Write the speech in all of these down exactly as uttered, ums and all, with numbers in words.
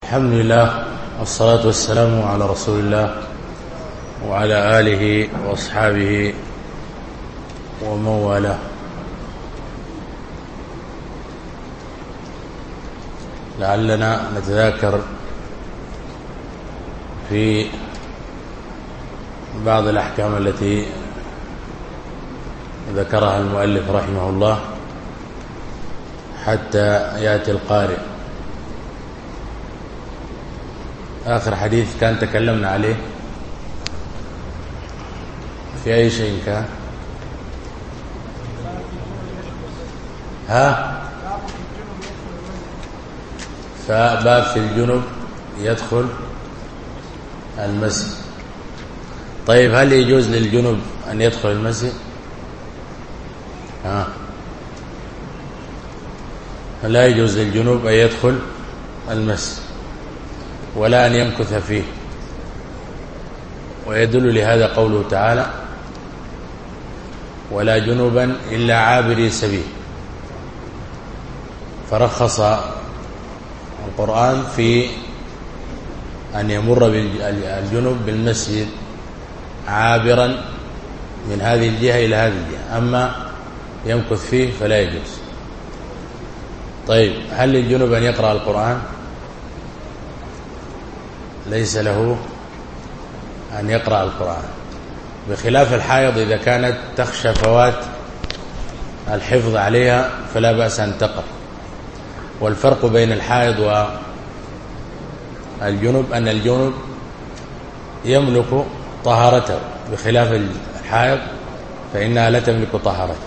الحمد لله والصلاة والسلام على رسول الله وعلى آله وأصحابه ومن والاه. لعلنا نتذاكر في بعض الأحكام التي ذكرها المؤلف رحمه الله حتى يأتي القارئ. آخر حديث كان تكلمنا عليه في أي شيء كان؟ ها؟ فباب في الجنب يدخل المسجد. طيب هل يجوز للجنب أن يدخل المسجد؟ ها؟ لا يجوز للجنوب أن يدخل المسجد ولا أن يمكث فيه، ويدل لهذا قوله تعالى: ولا جنبا إلا عابري سبيل. فرخص القرآن في أن يمر الجنب بالمسجد عابرا من هذه الجهة إلى هذه الجهة، أما يمكث فيه فلا يجوز. طيب هل للجنب أن يقرأ القرآن؟ ليس له أن يقرأ القرآن، بخلاف الحائض إذا كانت تخشى فوات الحفظ عليها فلا بأس أن تقرأ. والفرق بين الحائض والجنب أن الجنب يملك طهارته، بخلاف الحائض فإنها لا تملك طهارته.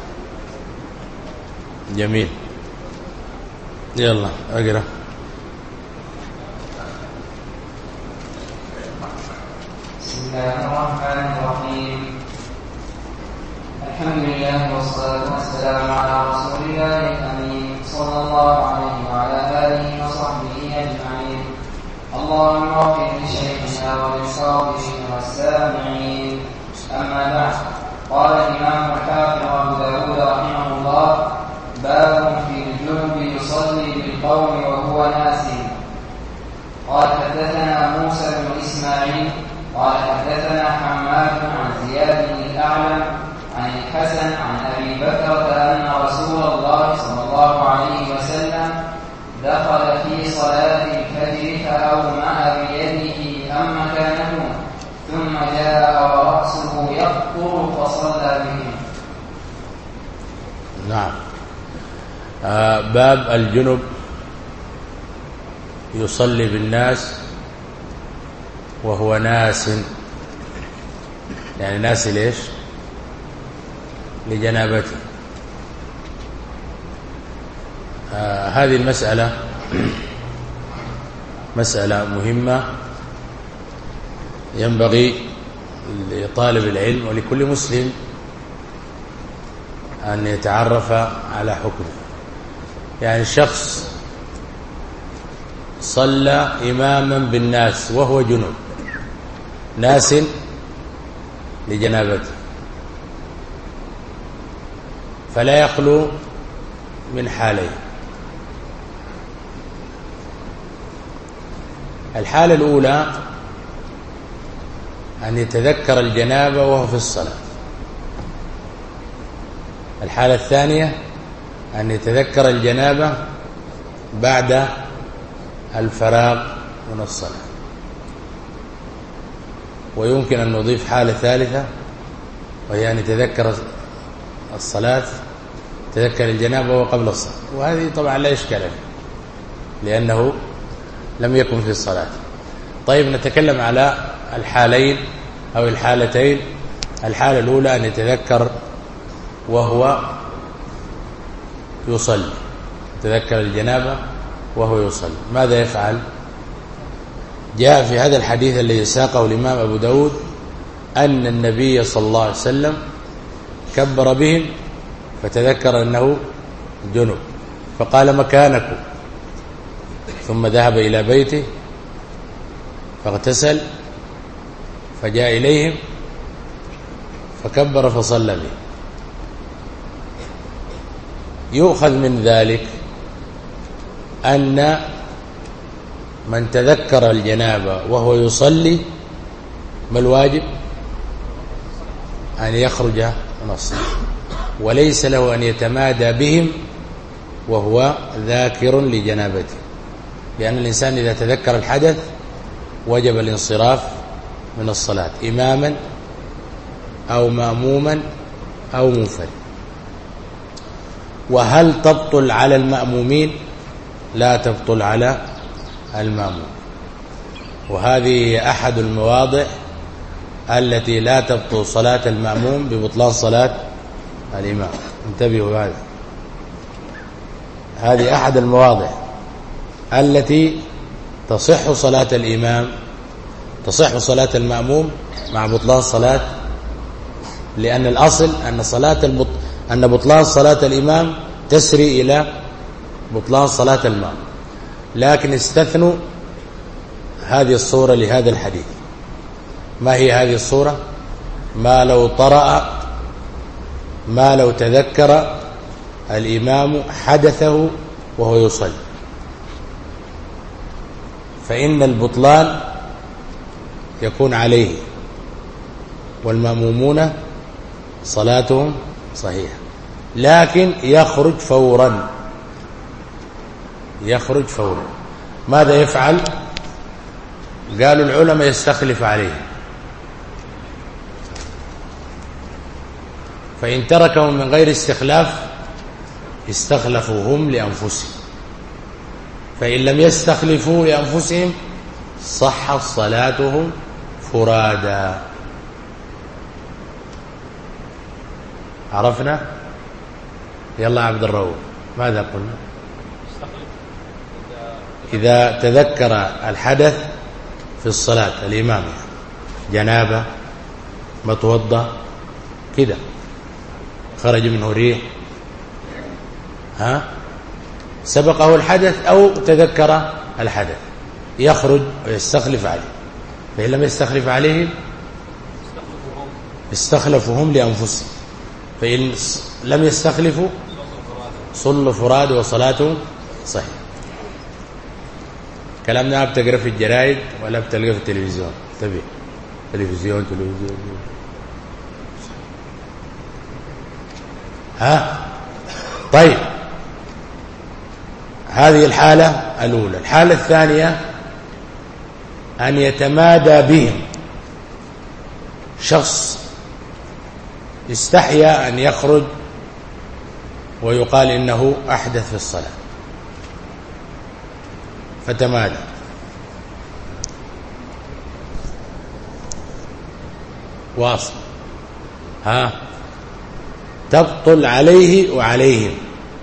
جميل، يلا اقرأ. بسم الله الرحمن الرحيم. الحمد لله والصلاة والسلام على رسول الله الأمين صلى الله عليه وعلى آله وصحبه أجمعين. اللهم اغفر لشيخنا وللحاضرين والسامعين. أما بعد، قال الإمام الحافظ أبو داود رحمه الله: باب في الجنب يصلي بالقوم وهو ناس. قال حدثنا موسى بن إسماعيل قال حدثنا حماد عن زياد بن الأعلم عن الحسن عن أبي بكرة أن رسول الله صلى الله عليه وسلم دخل في صلاة الفجر فأومأ بيده أم مكانه، ثم جاء ورأسه يقطر فصلى بهم. نعم. آه باب الجنب يصلي بالناس وهو ناس، يعني ناس ليش؟ لجنابته. آه هذه المسألة مسألة مهمة ينبغي لطالب العلم ولكل مسلم أن يتعرف على حكمه. يعني الشخص صلى إماما بالناس وهو جنوب، ناس لجنابته، فلا يخلو من حالين. الحالة الأولى أن يتذكر الجنابة وهو في الصلاة. الحالة الثانية أن يتذكر الجنابة بعد الفراغ من الصلاة. ويمكن أن نضيف حالة ثالثة وهي أن يتذكر الصلاة، تذكر الجنابة وهو قبل الصلاة، وهذه طبعا لا إشكال فيه لأنه لم يكن في الصلاة. طيب نتكلم على الحالين أو الحالتين. الحالة الأولى أن يتذكر وهو يصلي، يتذكر الجنابة وهو يصلي. ماذا يفعل؟ جاء في هذا الحديث الذي ساقه الإمام أبو داود أن النبي صلى الله عليه وسلم كبر بهم فتذكر أنه جنب فقال: مكانكم، ثم ذهب إلى بيته فاغتسل فجاء إليهم فكبر فصلى به. يؤخذ من ذلك أن من تذكر الجنابة وهو يصلي ما الواجب؟ أن يخرج من الصلاة، وليس له أن يتمادى بهم وهو ذاكر لجنابته، لأن الإنسان إذا تذكر الحدث وجب الانصراف من الصلاة إماما أو مأموما أو منفرد. وهل تبطل على المأمومين؟ لا تبطل على المأموم، وهذه أحد المواضع التي لا تبطل صلاة المأموم ببطلان صلاة الإمام. انتبهوا هذا، هذه أحد المواضع التي تصح صلاة الإمام تصح صلاة المأموم مع بطلان صلاة، لأن الأصل أن صلاة البط... أن بطلان صلاة الإمام تسري إلى بطلان صلاة المأموم، لكن استثنوا هذه الصورة لهذا الحديث. ما هي هذه الصورة؟ ما لو طرأ ما لو تذكر الإمام حدثه وهو يصلي، فإن البطلان يكون عليه والمأمومون صلاتهم صحيحة، لكن يخرج فورا يخرج فورا ماذا يفعل؟ قالوا العلماء يستخلف عليه، فإن تركهم من غير استخلاف استخلفوا هم لأنفسهم، فإن لم يستخلفوا لأنفسهم صحت صلاتهم فرادا. عرفنا؟ يلا عبد الرؤوف ماذا قلنا؟ إذا تذكر الحدث في الصلاة الإمام جنابة متوضى كده خرج منه ريح ها سبقه الحدث أو تذكر الحدث يخرج ويستخلف عليه، فإن لم يستخلف عليه استخلفهم لأنفسهم، فإن لم يستخلفوا صلوا فراد وصلاتهم صحيح. كلامنا ما بتقرأ في الجرائد ولا بتلقى في التلفزيون، تبي تلفزيون تلفزيون ها طيب. هذه الحالة الأولى. الحالة الثانية أن يتمادى بهم، شخص استحيا أن يخرج ويقال إنه أحدث في الصلاة فتمادى، واصل ها تبطل عليه وعليهم،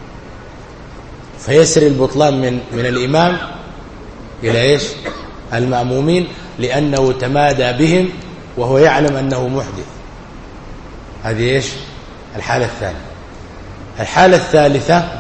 فيسري البطلان من من الإمام إلى إيش؟ المأمومين، لأنه تمادى بهم وهو يعلم أنه محدث. هذه إيش؟ الحالة الثانية. الحالة الثالثة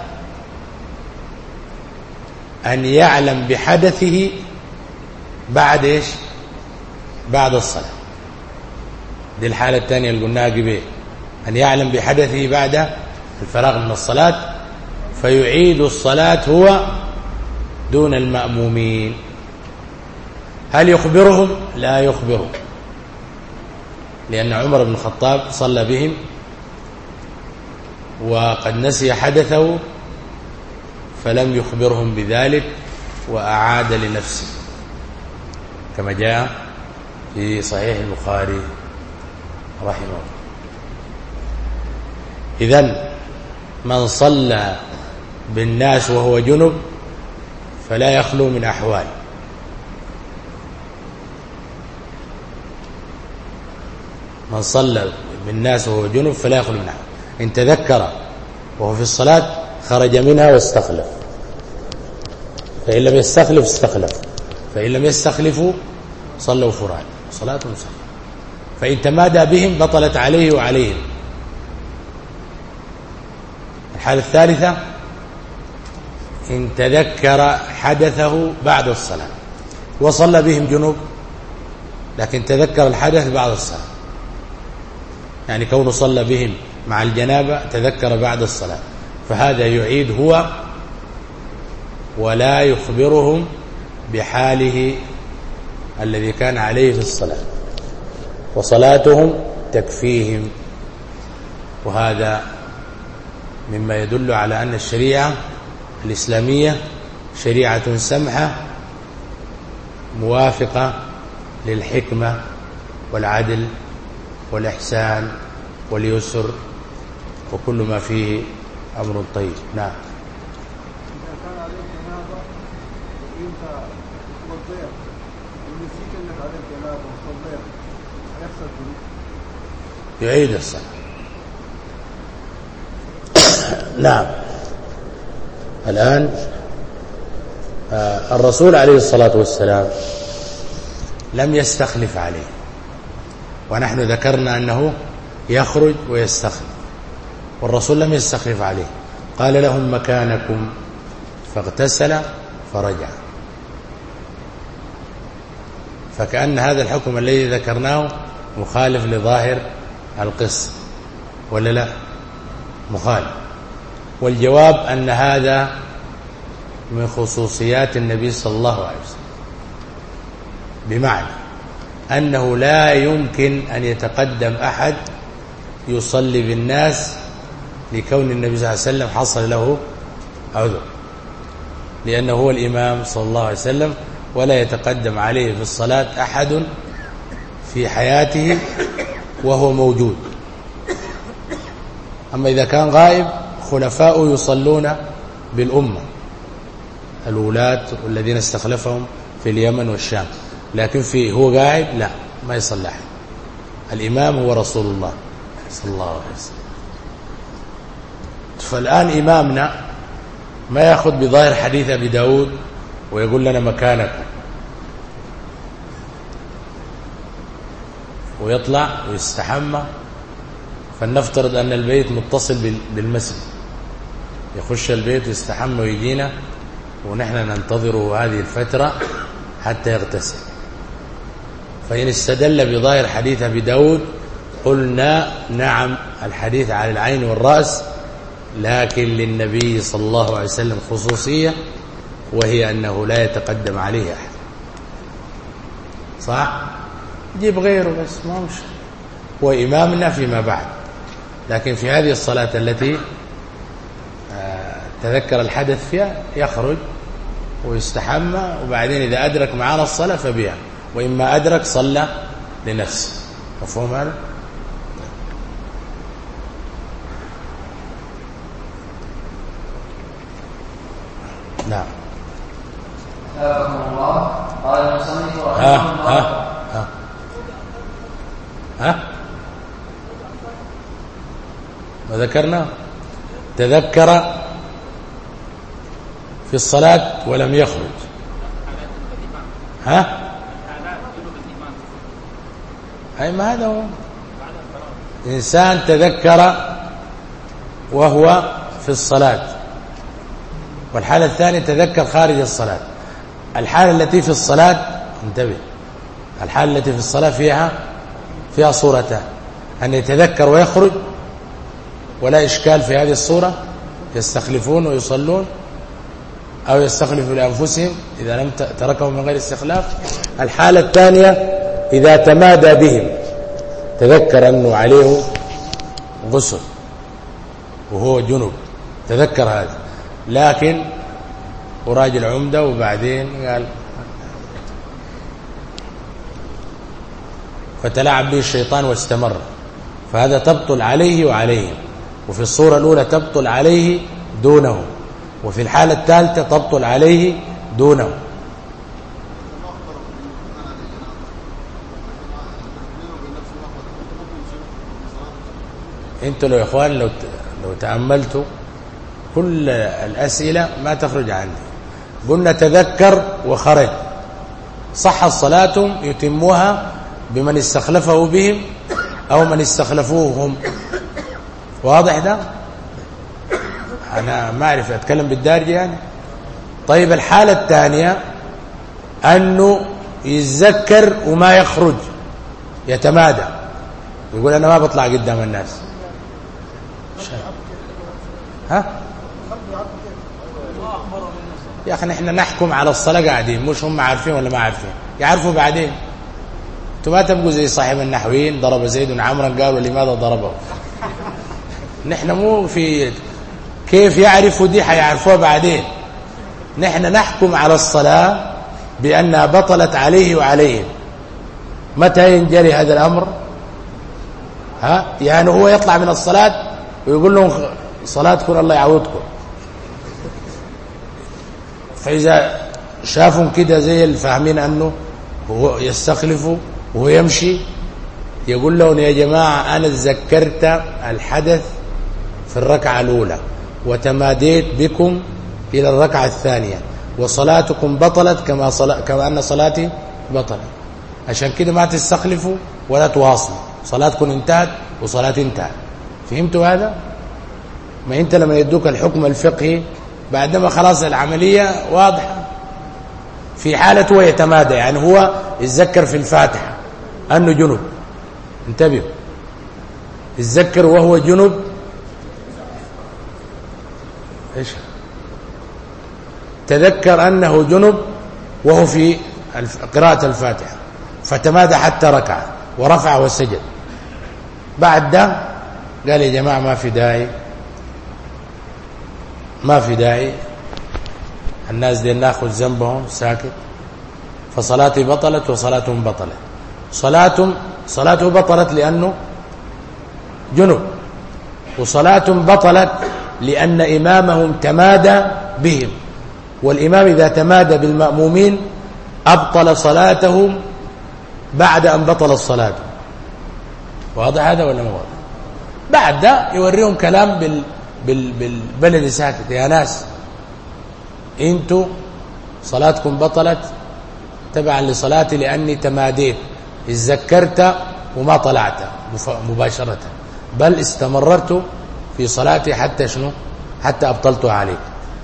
أن يعلم بحدثه بعد إيش؟ بعد الصلاة. دي الحالة الثانية اللي قلناها قبل، أن يعلم بحدثه بعد الفراغ من الصلاة فيعيد الصلاة هو دون المأمومين. هل يخبرهم؟ لا يخبرهم، لأن عمر بن الخطاب صلى بهم وقد نسي حدثه فلم يخبرهم بذلك وأعاد لنفسه كما جاء في صحيح البخاري رحمه الله. إذن من صلى بالناس وهو جنب فلا يخلو من أحوال، من صلى بالناس وهو جنب فلا يخلو من أحوال. إن تذكر وهو في الصلاة خرج منها واستخلف، فإن لم يستخلف استخلف، فإن لم يستخلفوا صلوا فراد صلاتهم صحيحة. فإن تمادى بهم بطلت عليه وعليهم. الحالة الثالثة إن تذكر حدثه بعد الصلاة وصلى بهم جنوب لكن تذكر الحدث بعد الصلاة، يعني كونه صلى بهم مع الجنابة تذكر بعد الصلاة، فهذا يعيد هو ولا يخبرهم بحاله الذي كان عليه في الصلاة، وصلاتهم تكفيهم. وهذا مما يدل على أن الشريعة الإسلامية شريعة سمحة موافقة للحكمة والعدل والإحسان واليسر وكل ما فيه أمر طيب. نعم. إذا كان عليك جنابة وأنت وضيت ونسيت أنك عليك جنابة وصليت هيحصل شنو؟ يعيد الصلاة. نعم. الآن آه الرسول عليه الصلاة والسلام لم يستخلف عليه، ونحن ذكرنا أنه يخرج ويستخلف، والرسول لم يستخلف عليه، قال لهم مكانكم فاغتسل فرجع. فكأن هذا الحكم الذي ذكرناه مخالف لظاهر القصة ولا لا؟ مخالف. والجواب أن هذا من خصوصيات النبي صلى الله عليه وسلم، بمعنى أنه لا يمكن أن يتقدم أحد يصلي بالناس لكون النبي صلى الله عليه وسلم حصل له عذر، لأنه هو الإمام صلى الله عليه وسلم، ولا يتقدم عليه في الصلاة أحد في حياته وهو موجود. أما إذا كان غائب خلفاؤه يصلون بالأمة، الولاة الذين استخلفهم في اليمن والشام، لكن في هو قاعد لا، ما يصلي أحد. الإمام هو رسول الله صلى الله عليه وسلم. فالآن إمامنا ما يأخذ بظاهر حديث أبي داود ويقول لنا مكانك، ويطلع ويستحمى. فلنفترض أن البيت متصل بالمسجد، يخش البيت ويستحمى ويجينا، ونحن ننتظره هذه الفترة حتى يغتسل. فإن استدل بظاهر حديث أبي داود قلنا نعم، الحديث على العين والرأس، لكن للنبي صلى الله عليه وسلم خصوصية، وهي أنه لا يتقدم عليه أحد. صح؟ جيب غيره بس ما مش هو إمامنا فيما بعد. لكن في هذه الصلاة التي تذكر الحدث فيها يخرج ويستحمى، وبعدين إذا أدرك معنا الصلاة فبها، وإما أدرك صلى لنفسه. مفهوم هذا؟ نعم. أثابكم الله. قال المصنف رحمه ها الله. ها ها ها ما ذكرنا؟ تذكر في الصلاة ولم يخرج. ها أي ما هذا هو إنسان تذكر وهو في الصلاة، والحالة الثانية تذكر خارج الصلاة. الحالة التي في الصلاة انتبه، الحالة التي في الصلاة فيها فيها صورتان: أن يتذكر ويخرج، ولا إشكال في هذه الصورة، يستخلفون ويصلون، أو يستخلفوا لأنفسهم إذا لم تركهم من غير استخلاف. الحالة الثانية إذا تمادى بهم، تذكر أنه عليه غسل وهو جنب، تذكر هذا، لكن وراجل عمدة، وبعدين قال فتلعب به الشيطان واستمر، فهذا تبطل عليه وعليهم. وفي الصورة الأولى تبطل عليه دونه، وفي الحالة الثالثة تبطل عليه دونه. انتوا لو يا اخوان لو لو تأملتوا كل الأسئلة ما تخرج عندي. قلنا تذكر وخرج، صح صلاتهم يتموها بمن استخلفه بهم أو من استخلفوه هم. واضح ده؟ أنا ما أعرف أتكلم بالدارجة يعني. طيب الحالة الثانية أنه يتذكر وما يخرج، يتمادى، يقول أنا ما بطلع قدام الناس. ها؟ يا أخي نحن نحكم على الصلاة قاعدين، مش هم عارفين ولا ما عارفين، يعرفوا بعدين. انتوا ما تبقوا زي صاحب النحويين ضرب زيد عمرا قالوا لماذا ضربه. نحن مو في كيف يعرفوا دي، حيعرفوها بعدين. نحن نحكم على الصلاة بأنها بطلت عليه وعليهم. متى ينجلي هذا الأمر؟ ها يعني هو يطلع من الصلاة ويقول لهم صلاتكم الله يعوضكم. فإذا شافهم كده زي الفاهمين أنه هو يستخلفوا وهو يمشي، يقول لهم يا جماعة أنا تذكرت الحدث في الركعة الأولى وتماديت بكم إلى الركعة الثانية وصلاتكم بطلت كما, صلا... كما أن صلاتي بطلت. عشان كده ما تستخلفوا ولا تواصلوا، صلاتكم انتهت وصلاتي انتهت. فهمتوا هذا؟ ما أنت لما يدوك الحكم الفقهي بعدما خلاص العملية واضحة. في حالة هو يتمادى، يعني هو يتذكر في الفاتحة أنه جنب، انتبهوا، يتذكر وهو جنب إيش تذكر أنه جنب وهو في قراءة الفاتحة، فتمادى حتى ركع ورفع وسجد. بعد ده قال يا جماعة ما في داعي ما في داعي الناس دي ناخذ ذنبهم ساكت، فصلاتي بطلت وصلاتهم بطلت. صلاتهم صلاته بطلت لأنه جنب، وصلاتهم بطلت لأن إمامهم تمادى بهم، والإمام إذا تمادى بالمأمومين أبطل صلاتهم بعد أن بطل الصلاة. واضح هذا ولا مو واضح؟ بعد ده يوريهم كلام بال بال بالبلد ساكت، يا ناس انتوا صلاتكم بطلت تبعا لصلاتي لأني تماديت، اتذكرت وما طلعت مباشرة، بل استمررت في صلاتي حتى شنو حتى أبطلتها عليك.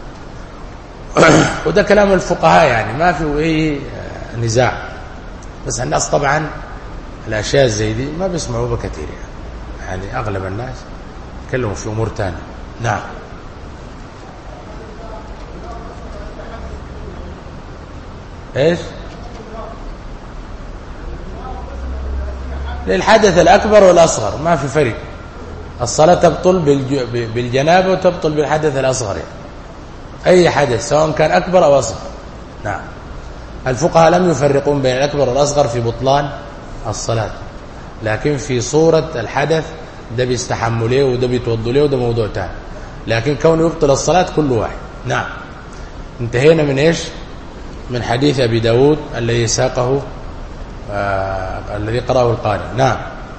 وده كلام الفقهاء، يعني ما في اي نزاع. بس الناس طبعا الأشياء زي دي ما بيسمعوا بها كثير، يعني, يعني أغلب الناس يتكلموا في أمور تانية. نعم. ايش للحدث الأكبر والأصغر ما في فرق. الصلاة تبطل بالجنابة وتبطل بالحدث الأصغر، يعني أي حدث سواء كان أكبر أو أصغر. نعم. الفقهاء لم يفرقون بين الأكبر والأصغر في بطلان الصلاة، لكن في صورة الحدث ده بيستحموا له وده بيتوضوا له وده موضوع تاني، لكن كونه يبطل الصلاة كل واحد. نعم. انتهينا من إيش؟ من حديث أبي داود الذي ساقه آه الذي قرأه القارئ. نعم.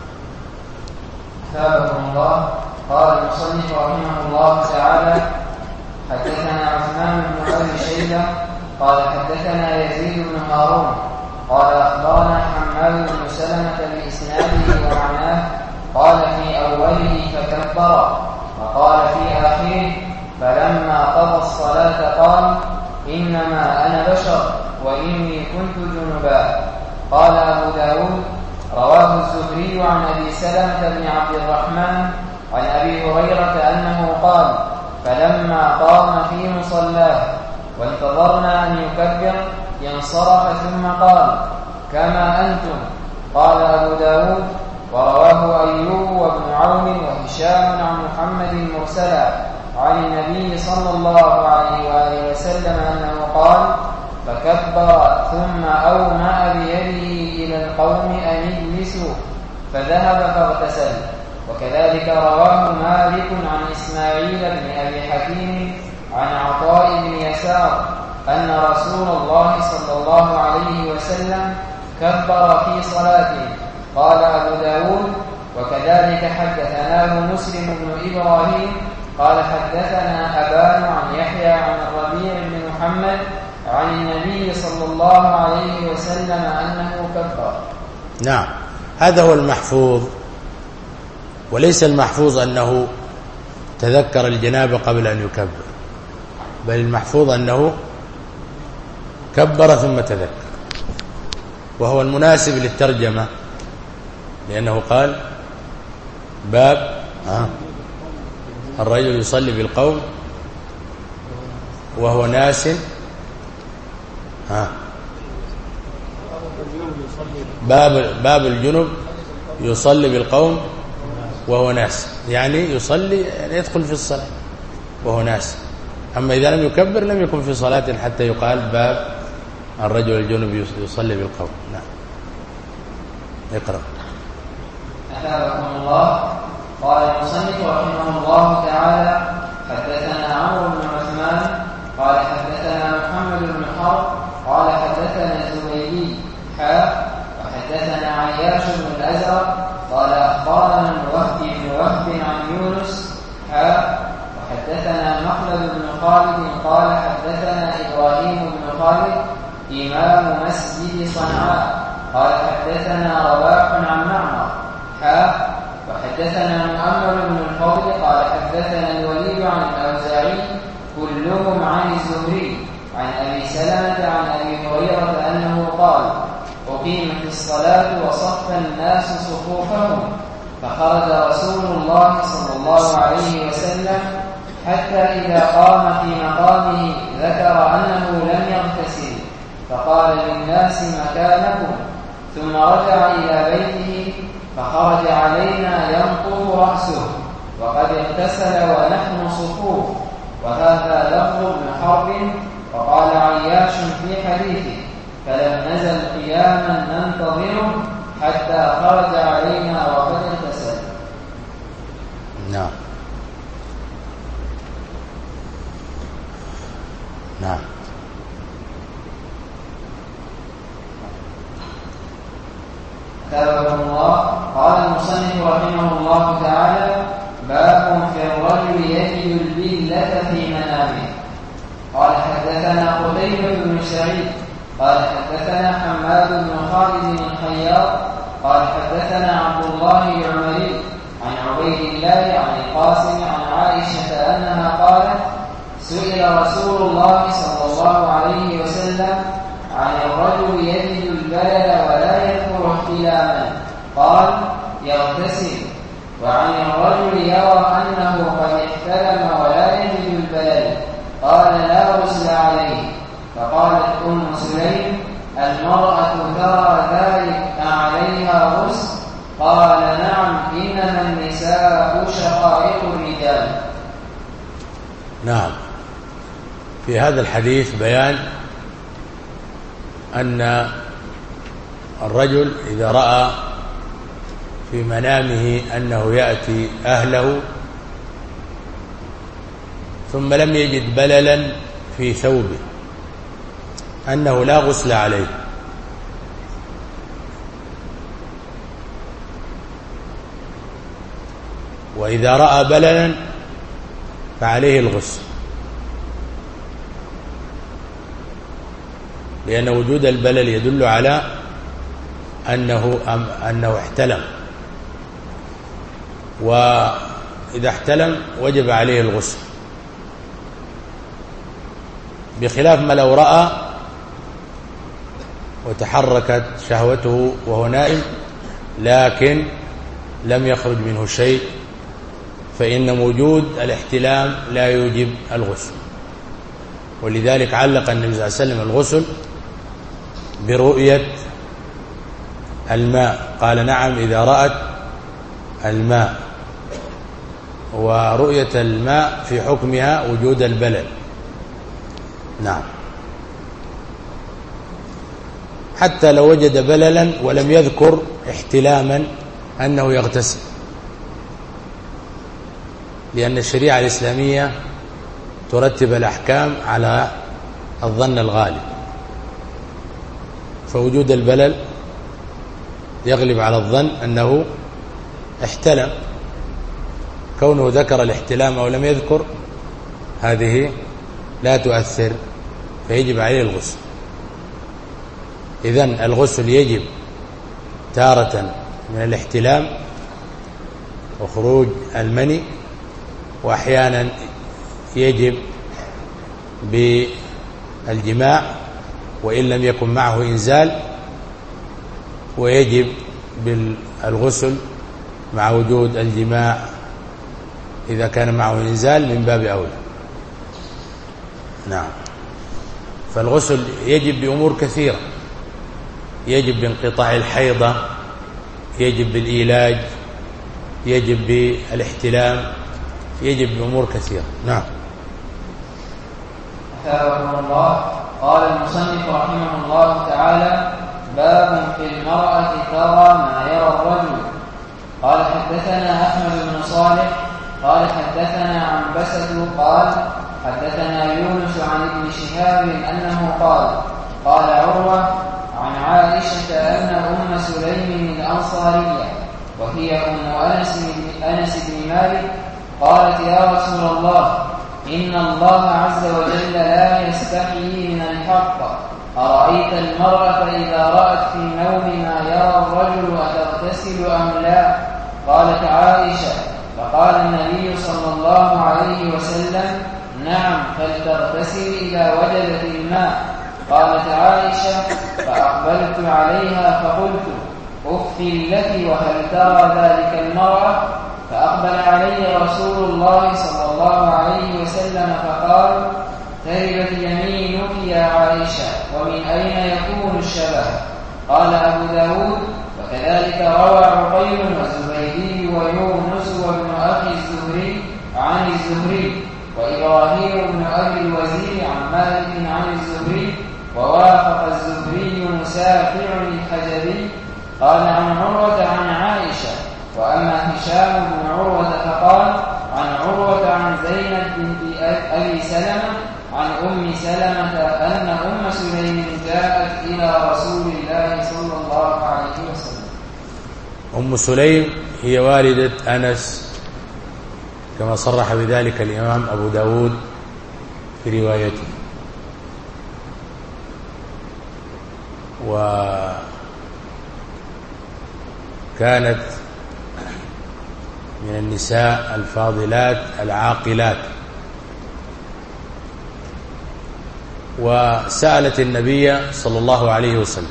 أثابكم الله. قال المصنف رحمه الله تعالى: حدثنا عثمان بن أبي شيبة قال حدثنا يزيد بن هارون قال أخبرنا حماد بن سلمة بإسناده ومعناه قال في أوله فكبر، وقال في آخره فلما قضى الصلاة قال: إنما أنا بشر وإني كنت جنبا. قال أبو داود: رواه الزهري عن أبي سلمة بن عبد الرحمن عن أبي هريرة أنه قال: فلما قام في مصلاه وانتظرنا أن يكبر ينصرف ثم قال: كما أنتم. قال أبو داود: ورواه أيوب وابن عون وهشام عن محمد مرسلا عن النبي صلى الله عليه وآله وسلم أنه قال: فكبر ثم أومأ بيده إلى القوم أن اجلسوا فذهب فاغتسل. وكذلك رواه مالك عن إسماعيل بن أبي حكيم عن عطاء بن يسار أن رسول الله صلى الله عليه وسلم كبر في صلاته. قال أبو داود: وكذلك حدثناه مسلم بن إبراهيم قال حدثنا أبان عن يحيى عن الربيع بن محمد عن النبي صلى الله عليه وسلم أنه كبر. نعم. هذا هو المحفوظ، وليس المحفوظ أنه تذكر الجنابة قبل أن يكبر، بل المحفوظ أنه كبر ثم تذكر، وهو المناسب للترجمة، لأنه قال باب آه الرجل يصلي بالقوم وهو ناس ها باب باب الجنب يصلي بالقوم وهو ناس، يعني يصلي يعني يدخل في الصلاة وهو ناس. أما إذا لم يكبر لم يكن في صلاة حتى يقال باب الرجل الجنب يصلي بالقوم. نعم. اقرأ. أثابكم الله. قال المصنف رحمه الله تعالى: حدثنا عمرو بن عثمان قال حدثنا محمد بن حرب قال حدثنا الزبيدي حاء وحدثنا عياش بن الأزرق قال أخبرنا وهب بن وهب عن يونس حاء وحدثنا مخلد بن خالد قال حدثنا إبراهيم بن خالد إمام مسجد صنعاء قال حدثنا رباح عن معمر حاء وحدثنا مؤمل بن الفضل قال حدثنا الوليد عن الأوزاعي كلهم عن الزهري عن أبي سلمة عن أبي هريرة أنه قال: أقيمت الصلاة وصف الناس صفوفهم فخرج رسول الله صلى الله عليه وسلم حتى إذا قام في مقامه ذكر أنه لم يغتسل فقال للناس مكانكم ثم رجع إلى بيته فخرج علينا ينقض رأسه وقد اغتسل ونحن صفوف. وهذا لفظ ابن حرب. وقال عياش في حديثه: فلم نزل قياما ننتظره حتى خرج علينا وقد اغتسل. نعم نعم. أثابكم الله. قال المصنف رحمه الله تعالى: باب في الرجل يجد البلة في منامه. قال حدثنا قتيبة بن سعيد قال حدثنا حماد بن خالد الخياط قال حدثنا عبد الله العمري عن عبيد الله عن القاسم عن عائشة أنها قالت: سئل رسول الله صلى الله عليه وسلم عن الرجل يجد البلل ولا يذكر احتلاما قال: يغتسل. وعن الرجل يرى أنه قد احتلم ولا يجد البلل قال: لا غسل عليه. فقالت أم سليم: المرأة ترى ذلك عليها غسل؟ قال: نعم، إنما النساء شقائق الرجال. نعم. في هذا الحديث بيان أن الرجل إذا رأى في منامه أنه يأتي أهله ثم لم يجد بللا في ثوبه أنه لا غسل عليه، وإذا رأى بللا فعليه الغسل، لأن وجود البلل يدل على أنه أنه احتلم، وإذا احتلم وجب عليه الغسل، بخلاف ما لو رأى وتحركت شهوته وهو نائم لكن لم يخرج منه شيء، فإن وجود الاحتلام لا يوجب الغسل. ولذلك علق النبي صلى الله عليه وسلم الغسل برؤية الماء، قال: نعم إذا رأت الماء. ورؤية الماء في حكمها وجود البلل. نعم. حتى لو وجد بللا ولم يذكر احتلاما أنه يغتسل، لأن الشريعة الإسلامية ترتب الأحكام على الظن الغالب، فوجود البلل يغلب على الظن أنه احتلم. كونه ذكر الاحتلام أو لم يذكر هذه لا تؤثر، فيجب عليه الغسل. إذن الغسل يجب تارة من الاحتلام وخروج المني، وأحيانا يجب بالجماع وإن لم يكن معه إنزال، ويجب بالغسل مع وجود الجماع إذا كان معه إنزال من باب أولى. نعم. فالغسل يجب بأمور كثيرة، يجب بانقطاع الحيضة، يجب بالإيلاج، يجب بالاحتلام، يجب بأمور كثيرة. نعم. أثابكم الله. قال المصنف رحمه الله تعالى: باب في المرأة ترى ما يرى الرجل. قال حدثنا أحمد بن صالح قال حدثنا عنبسة قال حدثنا يونس عن ابن شهاب أنه قال قال عروة عن عائشة أن أم سليم الأنصارية وهي أم أنس أنس بن مالك قالت: يا رسول الله، إن الله عز وجل لا يستحيي من الحق، أرأيت المرأة إذا رأت في النوم ما يرى الرجل أتغتسل أم لا؟ قالت عائشة: فقال النبي صلى الله عليه وسلم: نعم، فلتغتسل إذا وجدت الماء. قالت عائشة: فأقبلت عليها فقلت: أف لك، وهل ترى ذلك المرأة؟ فأقبل علي رسول الله صلى الله عليه وسلم فقال: تربت يمينك يا عائشة، ومن أين يكون الشبه؟ قال أبو داود: وكذلك روى عقيل والزبيدي ويونس وابن أخي الزهري عن الزهري وإبراهيم بن أبي الوزير عن مالك عن الزهري، ووافق الزهري مسافع الحجبي. قال عن عروة عن عائشة. وأما هشام بن عروة فقال عن عروة عن زينب بنت أبي سلمة عن أم سلمة أن أم سليم جاءت إلى رسول الله صلى الله عليه وسلم. أم سليم هي والدة أنس كما صرح بذلك الإمام أبو داود في روايته. وكانت من النساء الفاضلات العاقلات، وسألت النبي صلى الله عليه وسلم،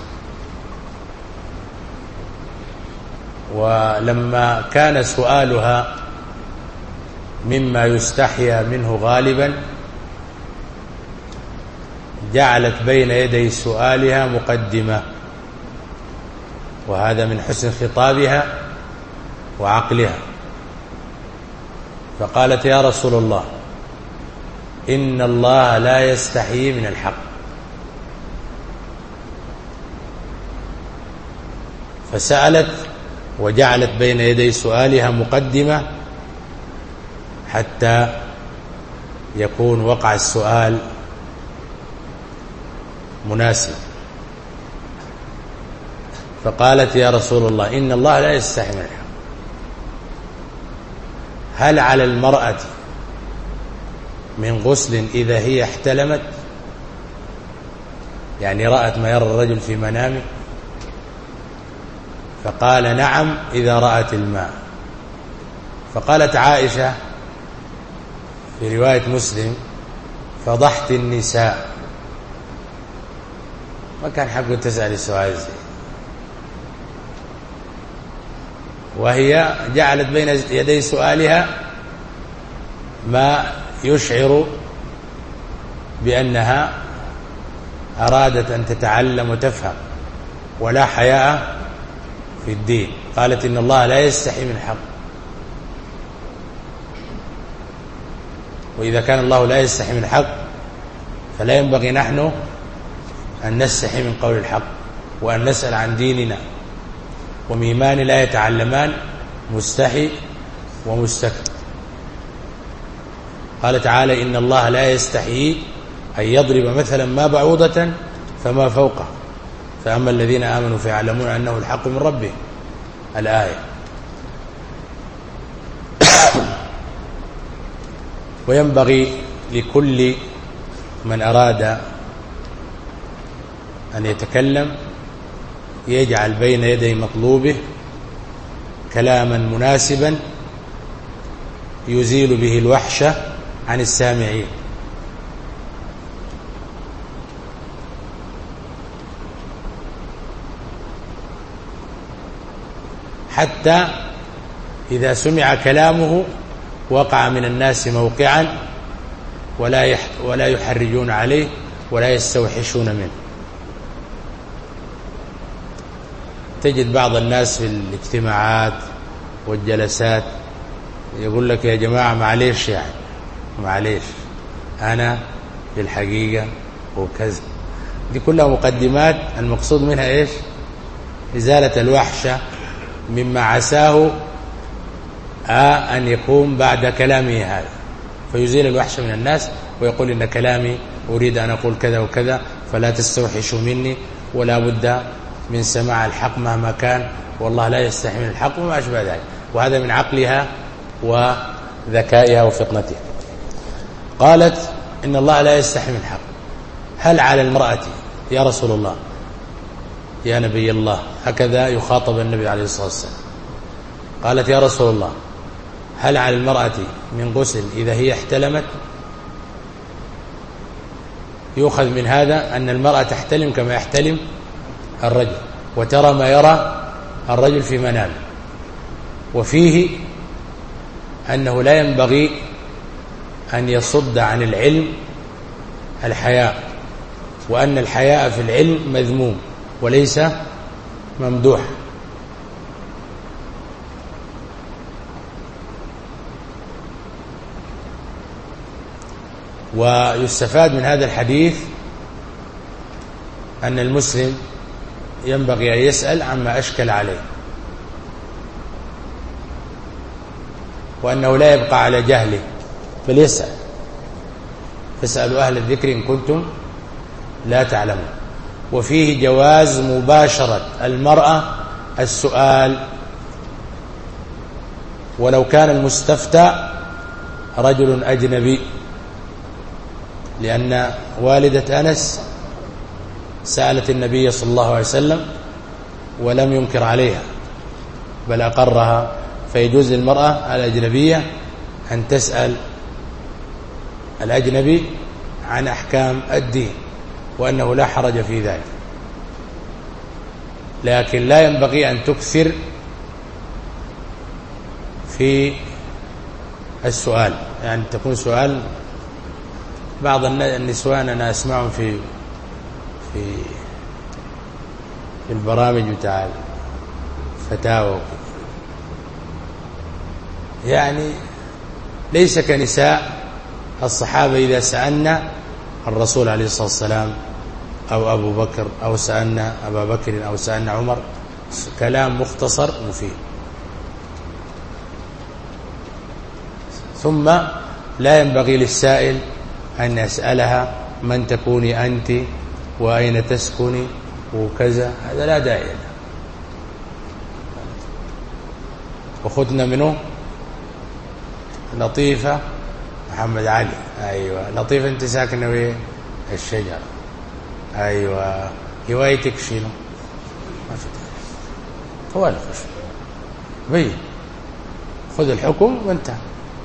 ولما كان سؤالها مما يستحيا منه غالبا جعلت بين يدي سؤالها مقدمة، وهذا من حسن خطابها وعقلها. فقالت: يا رسول الله، إن الله لا يستحيي من الحق. فسألت وجعلت بين يدي سؤالها مقدمة حتى يكون وقع السؤال مناسب. فقالت: يا رسول الله، إن الله لا يستحيي من الحق، هل على المرأة من غسل إذا هي احتلمت؟ يعني رأت ما يرى الرجل في منامه؟ فقال: نعم، إذا رأت الماء. فقالت عائشة في رواية مسلم: فضحت النساء. ما كان حقه تسأل السؤال زي، وهي جعلت بين يدي سؤالها ما يشعر بأنها أرادت أن تتعلم وتفهم، ولا حياء في الدين. قالت: إن الله لا يستحي من الحق، وإذا كان الله لا يستحي من الحق فلا ينبغي نحن أن نستحي من قول الحق، وأن نسأل عن ديننا. وميمان لا يتعلمان مستحي ومستكبر. قال تعالى: إن الله لا يستحي أن يضرب مثلا ما بعوضة فما فوقه، فأما الذين آمنوا فيعلمون أنه الحق من ربهم. الآية. وينبغي لكل من أراد أن يتكلم يجعل بين يدي مطلوبه كلاما مناسبا يزيل به الوحشة عن السامعين. حتى إذا سمع كلامه وقع من الناس موقعا ولا ولا يحرجون عليه ولا يستوحشون منه. تجد بعض الناس في الاجتماعات والجلسات يقول لك يا جماعة معليش، يعني معليش أنا في الحقيقة وكذا. دي كلها مقدمات المقصود منها إيش؟ إزالة الوحشة مما عساه أن يكون بعد كلامه هذا، فيزيل الوحشة من الناس ويقول إن كلامي أريد أن أقول كذا وكذا فلا تستوحشوا مني، ولا بد من سماع الحق مهما كان، والله لا يستحي من الحق وما أشبه ذلك. وهذا من عقلها وذكائها وفطنتها. قالت إن الله لا يستحي من الحق. هل على المرأة يا رسول الله يا نبي الله، هكذا يخاطب النبي عليه الصلاة والسلام. قالت يا رسول الله هل على المرأة من غسل إذا هي احتلمت؟ يؤخذ من هذا أن المرأة تحتلم كما يحتلم الرجل، وترى ما يرى الرجل في منامه. وفيه أنه لا ينبغي أن يصد عن العلم الحياء، وأن الحياء في العلم مذموم وليس ممدوح. ويستفاد من هذا الحديث أن المسلم ينبغي أن يسأل عما أشكل عليه، وأنه لا يبقى على جهله بل يسأل. فاسألوا أهل الذكر إن كنتم لا تعلمون. وفيه جواز مباشرة المرأة السؤال ولو كان المستفتى رجل أجنبي، لأن والدة أنس سألت النبي صلى الله عليه وسلم ولم ينكر عليها بل أقرها، فيجوز للمرأة الأجنبية أن تسأل الأجنبي عن أحكام الدين، وأنه لا حرج في ذلك. لكن لا ينبغي أن تكثر في السؤال، يعني تكون سؤال. بعض النسوان أنا أسمعهم في في في البرامج بتاع الفتاوى، يعني ليس كنساء الصحابة إذا سألنا الرسول عليه الصلاة والسلام أو أبو بكر أو سألنا أبا بكر أو سألنا عمر، كلام مختصر مفيد. ثم لا ينبغي للسائل أن يسألها من تكوني أنت وأين تسكني وكذا، هذا لا داعي له. وخذنا منه لطيفة محمد علي، أيوة لطيفة أنت ساكنة وين؟ الشجرة، أيوة هوايتك شنو؟ ما في طوال خش بين خذ الحكم وانتهى.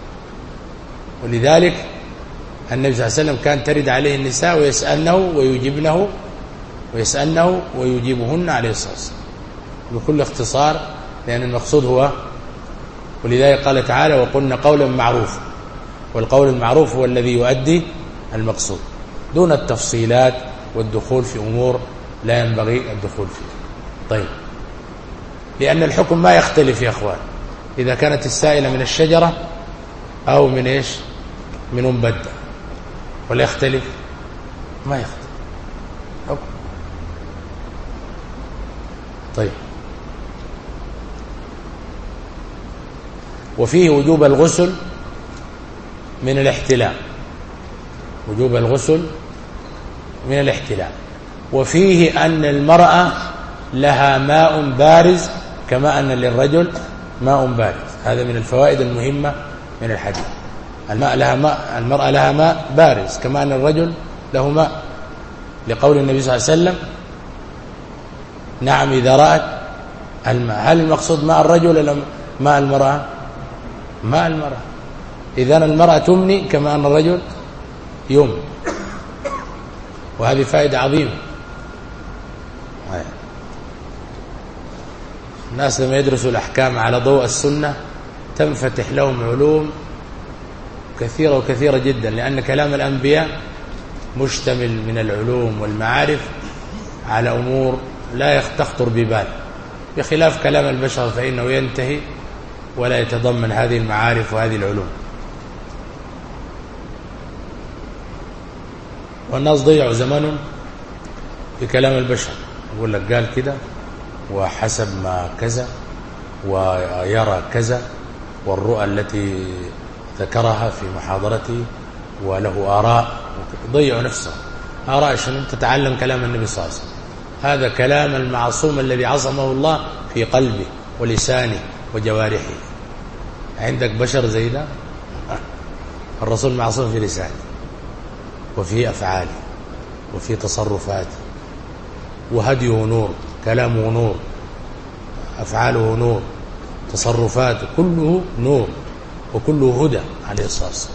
ولذلك النبي صلى الله عليه وسلم كان ترد عليه النساء ويسألنه ويجيبنه ويسألنه ويجيبهن عليه الصلاة والسلام بكل اختصار، لأن المقصود هو. ولذلك قال تعالى وقلنا قولا معروفا، والقول المعروف هو الذي يؤدي المقصود دون التفصيلات والدخول في أمور لا ينبغي الدخول فيها. طيب، لأن الحكم ما يختلف يا أخوان إذا كانت السائلة من الشجرة أو من إيش؟ من أنبدة، ولا يختلف؟ ما يختلف حكم. طيب، وفيه وجوب الغسل من الاحتلام، وجوب الغسل من الاحتلام. وفيه أن المرأة لها ماء بارز كما أن للرجل ماء بارز. هذا من الفوائد المهمة من الحديث. الماء لها ماء، المرأة لها ماء بارز كما أن الرجل له ماء، لقول النبي صلى الله عليه وسلم نعم إذا رأت الماء. هل المقصود ماء الرجل ولا ماء المرأة؟ ماء المرأة. إذن المرأة تمني كما أن الرجل يمني، وهذه فائدة عظيمة. الناس لما يدرسوا الأحكام على ضوء السنة تنفتح لهم علوم كثيرة وكثيرة جدا، لأن كلام الأنبياء مشتمل من العلوم والمعارف على أمور لا تخطر ببال، بخلاف كلام البشر فإنه ينتهي ولا يتضمن هذه المعارف وهذه العلوم. والناس ضيعوا زمانهم في كلام البشر، يقول لك قال كده وحسب ما كذا ويرى كذا، والرؤى التي ذكرها في محاضرته وله آراء، ضيعوا نفسه. آراء شنو؟ تتعلم كلام النبي صلى الله عليه وسلم، هذا كلام المعصوم الذي عصمه الله في قلبه ولسانه وجوارحه. عندك بشر زي ده؟ الرسول معصوم في لسانه وفي أفعاله وفي تصرفاته، وهديه نور، كلامه نور، أفعاله نور، تصرفاته كله نور وكله هدى عليه الصلاة والسلام.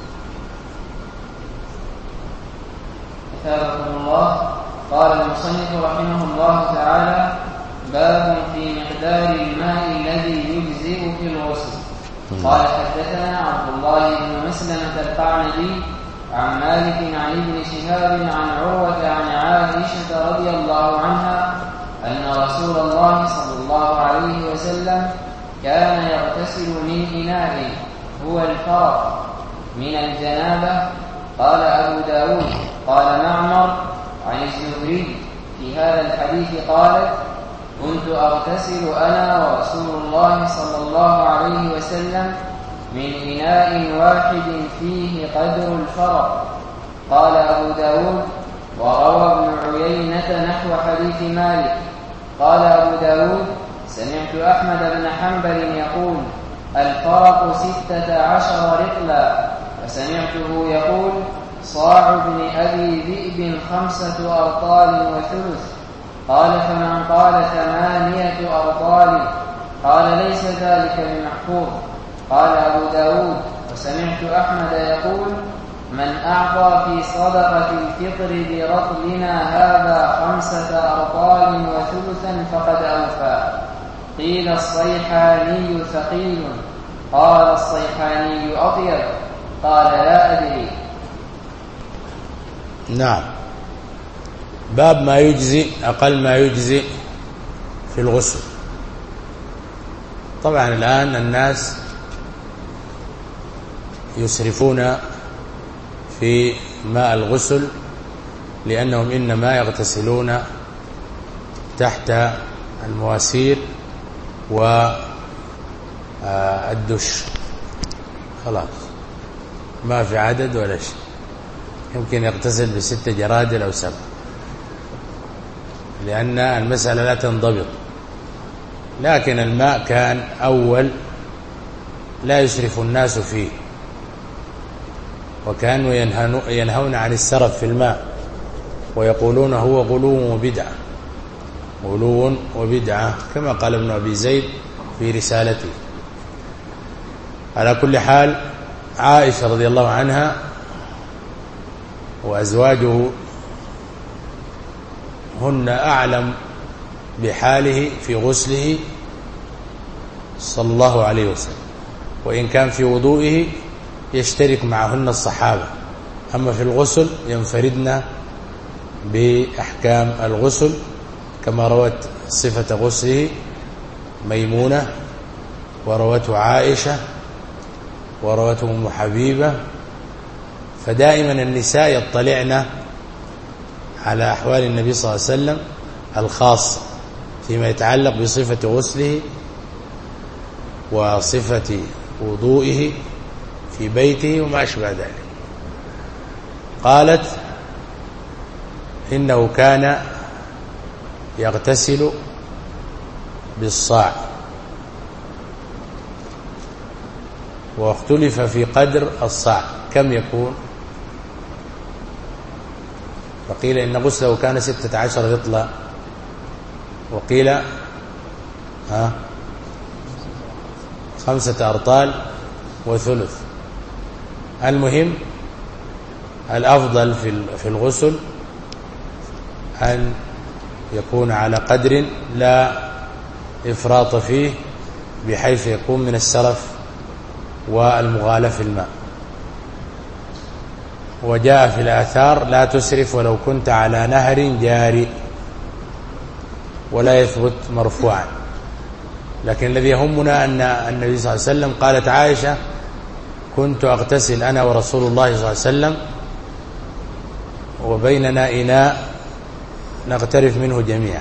أثابكم الله. قال المصنف رحمه الله تعالى: باب في مقدار الماء الذي يجزئ في الغسل. قال حدثنا عبد الله بن مسلمة القعنبي عن مالك عن ابن شهاب عن عروة عن عائشة رضي الله عنها أن رسول الله صلى الله عليه وسلم كان يغتسل من إناء هو الفرق من الجنابة. قال أبو داود قال معمر عن الزهري في هذا الحديث قالت: كنت أغتسل أنا ورسول الله صلى الله عليه وسلم من إناء واحد فيه قدر الفرق. قال أبو داود: وروى ابن عيينة نحو حديث مالك. قال أبو داود: سمعت أحمد بن حنبل يقول: الفرق ستة عشر رطلا، وسمعته يقول: صاع ابن أبي ذئب خمسة أرطال وثلث. قال: فمن قال ثمانية أرطال؟ قال: ليس ذلك بمحفوظ. قال أبو داود: وسمعت أحمد يقول: من أعطى في صدقة الفطر برطلنا هذا خمسة أرطال وثلثا فقد أوفى. قيل: الصيحاني ثقيل. قال: الصيحاني أطيب. قال: لا أدري. نعم. باب ما يجزي، أقل ما يجزي في الغسل. طبعا الآن الناس يسرفون في ماء الغسل لأنهم إنما يغتسلون تحت المواسير والدش، خلاص ما في عدد ولا شيء، يمكن يغتسل بست جرادل أو سبع، لأن المسألة لا تنضبط. لكن الماء كان أول لا يسرف الناس فيه، وكانوا ينهون عن السرف في الماء ويقولون هو غلو وبدعة، غلو وبدعة، كما قال ابن أبي زيد في رسالته. على كل حال، عائشة رضي الله عنها وأزواجه هن أعلم بحاله في غسله صلى الله عليه وسلم، وإن كان في وضوئه يشترك معهن الصحابة، أما في الغسل ينفردن بأحكام الغسل، كما روت صفة غسله ميمونة، وروته عائشة، وروته أم حبيبة. فدائما النساء يطلعن على أحوال النبي صلى الله عليه وسلم الخاصة فيما يتعلق بصفة غسله وصفة وضوئه في بيته وما أشبه ذلك. قالت: إنه كان يغتسل بالصاع، واختلف في قدر الصاع كم يكون، وقيل إن غسله كان ستة عشر رطلا، وقيل ها خمسة أرطال وثلث. المهم الأفضل في الغسل أن يكون على قدر لا إفراط فيه، بحيث يكون من السرف والمغالة في الماء. وجاء في الآثار لا تسرف ولو كنت على نهر جاري، ولا يثبت مرفوعا. لكن الذي يهمنا أن النبي صلى الله عليه وسلم قالت عائشة كنت أغتسل أنا ورسول الله صلى الله عليه وسلم وبيننا إناء نغترف منه جميعا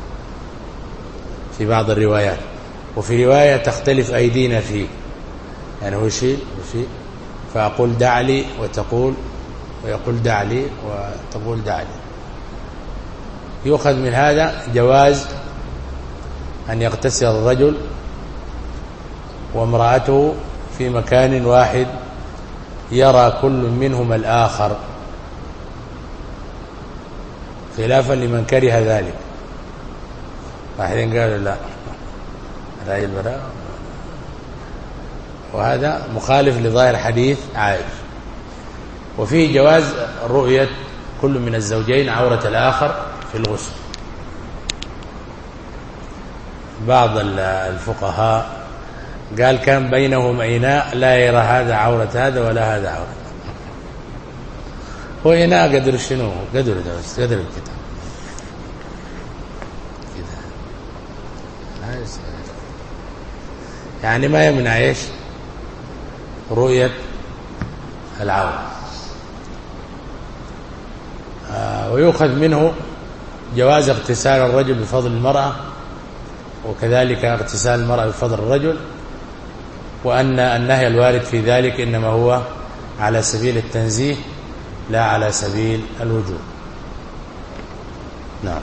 في بعض الروايات، وفي رواية تختلف أيدينا فيه، يعني هو شيء وشيء، فأقول دع لي وتقول ويقول دع لي وتقول دع لي. يؤخذ من هذا جواز أن يغتسل الرجل وامرأته في مكان واحد يرى كل منهما الآخر، خلافا لمن كره ذلك. واحدين قالوا لا رأي البراء، وهذا مخالف لظاهر حديث عائشة. وفيه جواز رؤية كل من الزوجين عورة الآخر في الغسل. بعض الفقهاء قال كان بينهم إناء لا يرى هذا عورة هذا ولا هذا عورة، هو إناء قدر شنو قدر ده بس قدر الكتاب كده، يعني ما يمنع ايش رؤية العورة. آه ويؤخذ منه جواز اغتسال الرجل بفضل المرأة، وكذلك اغتسال المرأة بفضل الرجل، وأن النهي الوارد في ذلك إنما هو على سبيل التنزيه لا على سبيل الوجوب. نعم.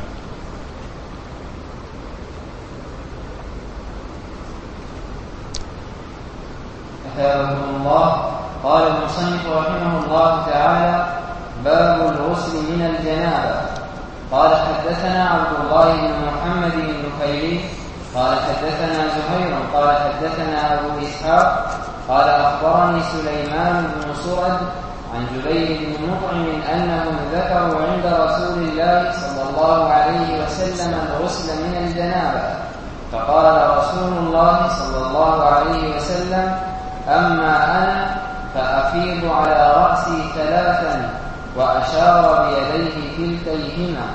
أثابكم الله. قال المصنف رحمه الله تعالى: باب الغسل من الجنابة. قال حدثنا عبد الله بن محمد النخيلي قال حدثنا زهير قال حدثنا أبو إسحاق قال أخبرني سليمان بن سرد عن جبير بن مطعم أنهم ذكروا عند رسول الله صلى الله عليه وسلم الغسل من الجنابة، فقال رسول الله صلى الله عليه وسلم: أما أنا فأفيض على رأسي ثلاثا، وأشار بيديه كلتيهما.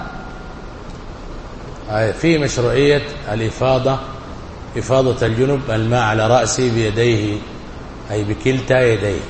في مشروعية الإفاضة، إفاضة الجنب الماء على رأسه بيديه أي بكلتا يديه.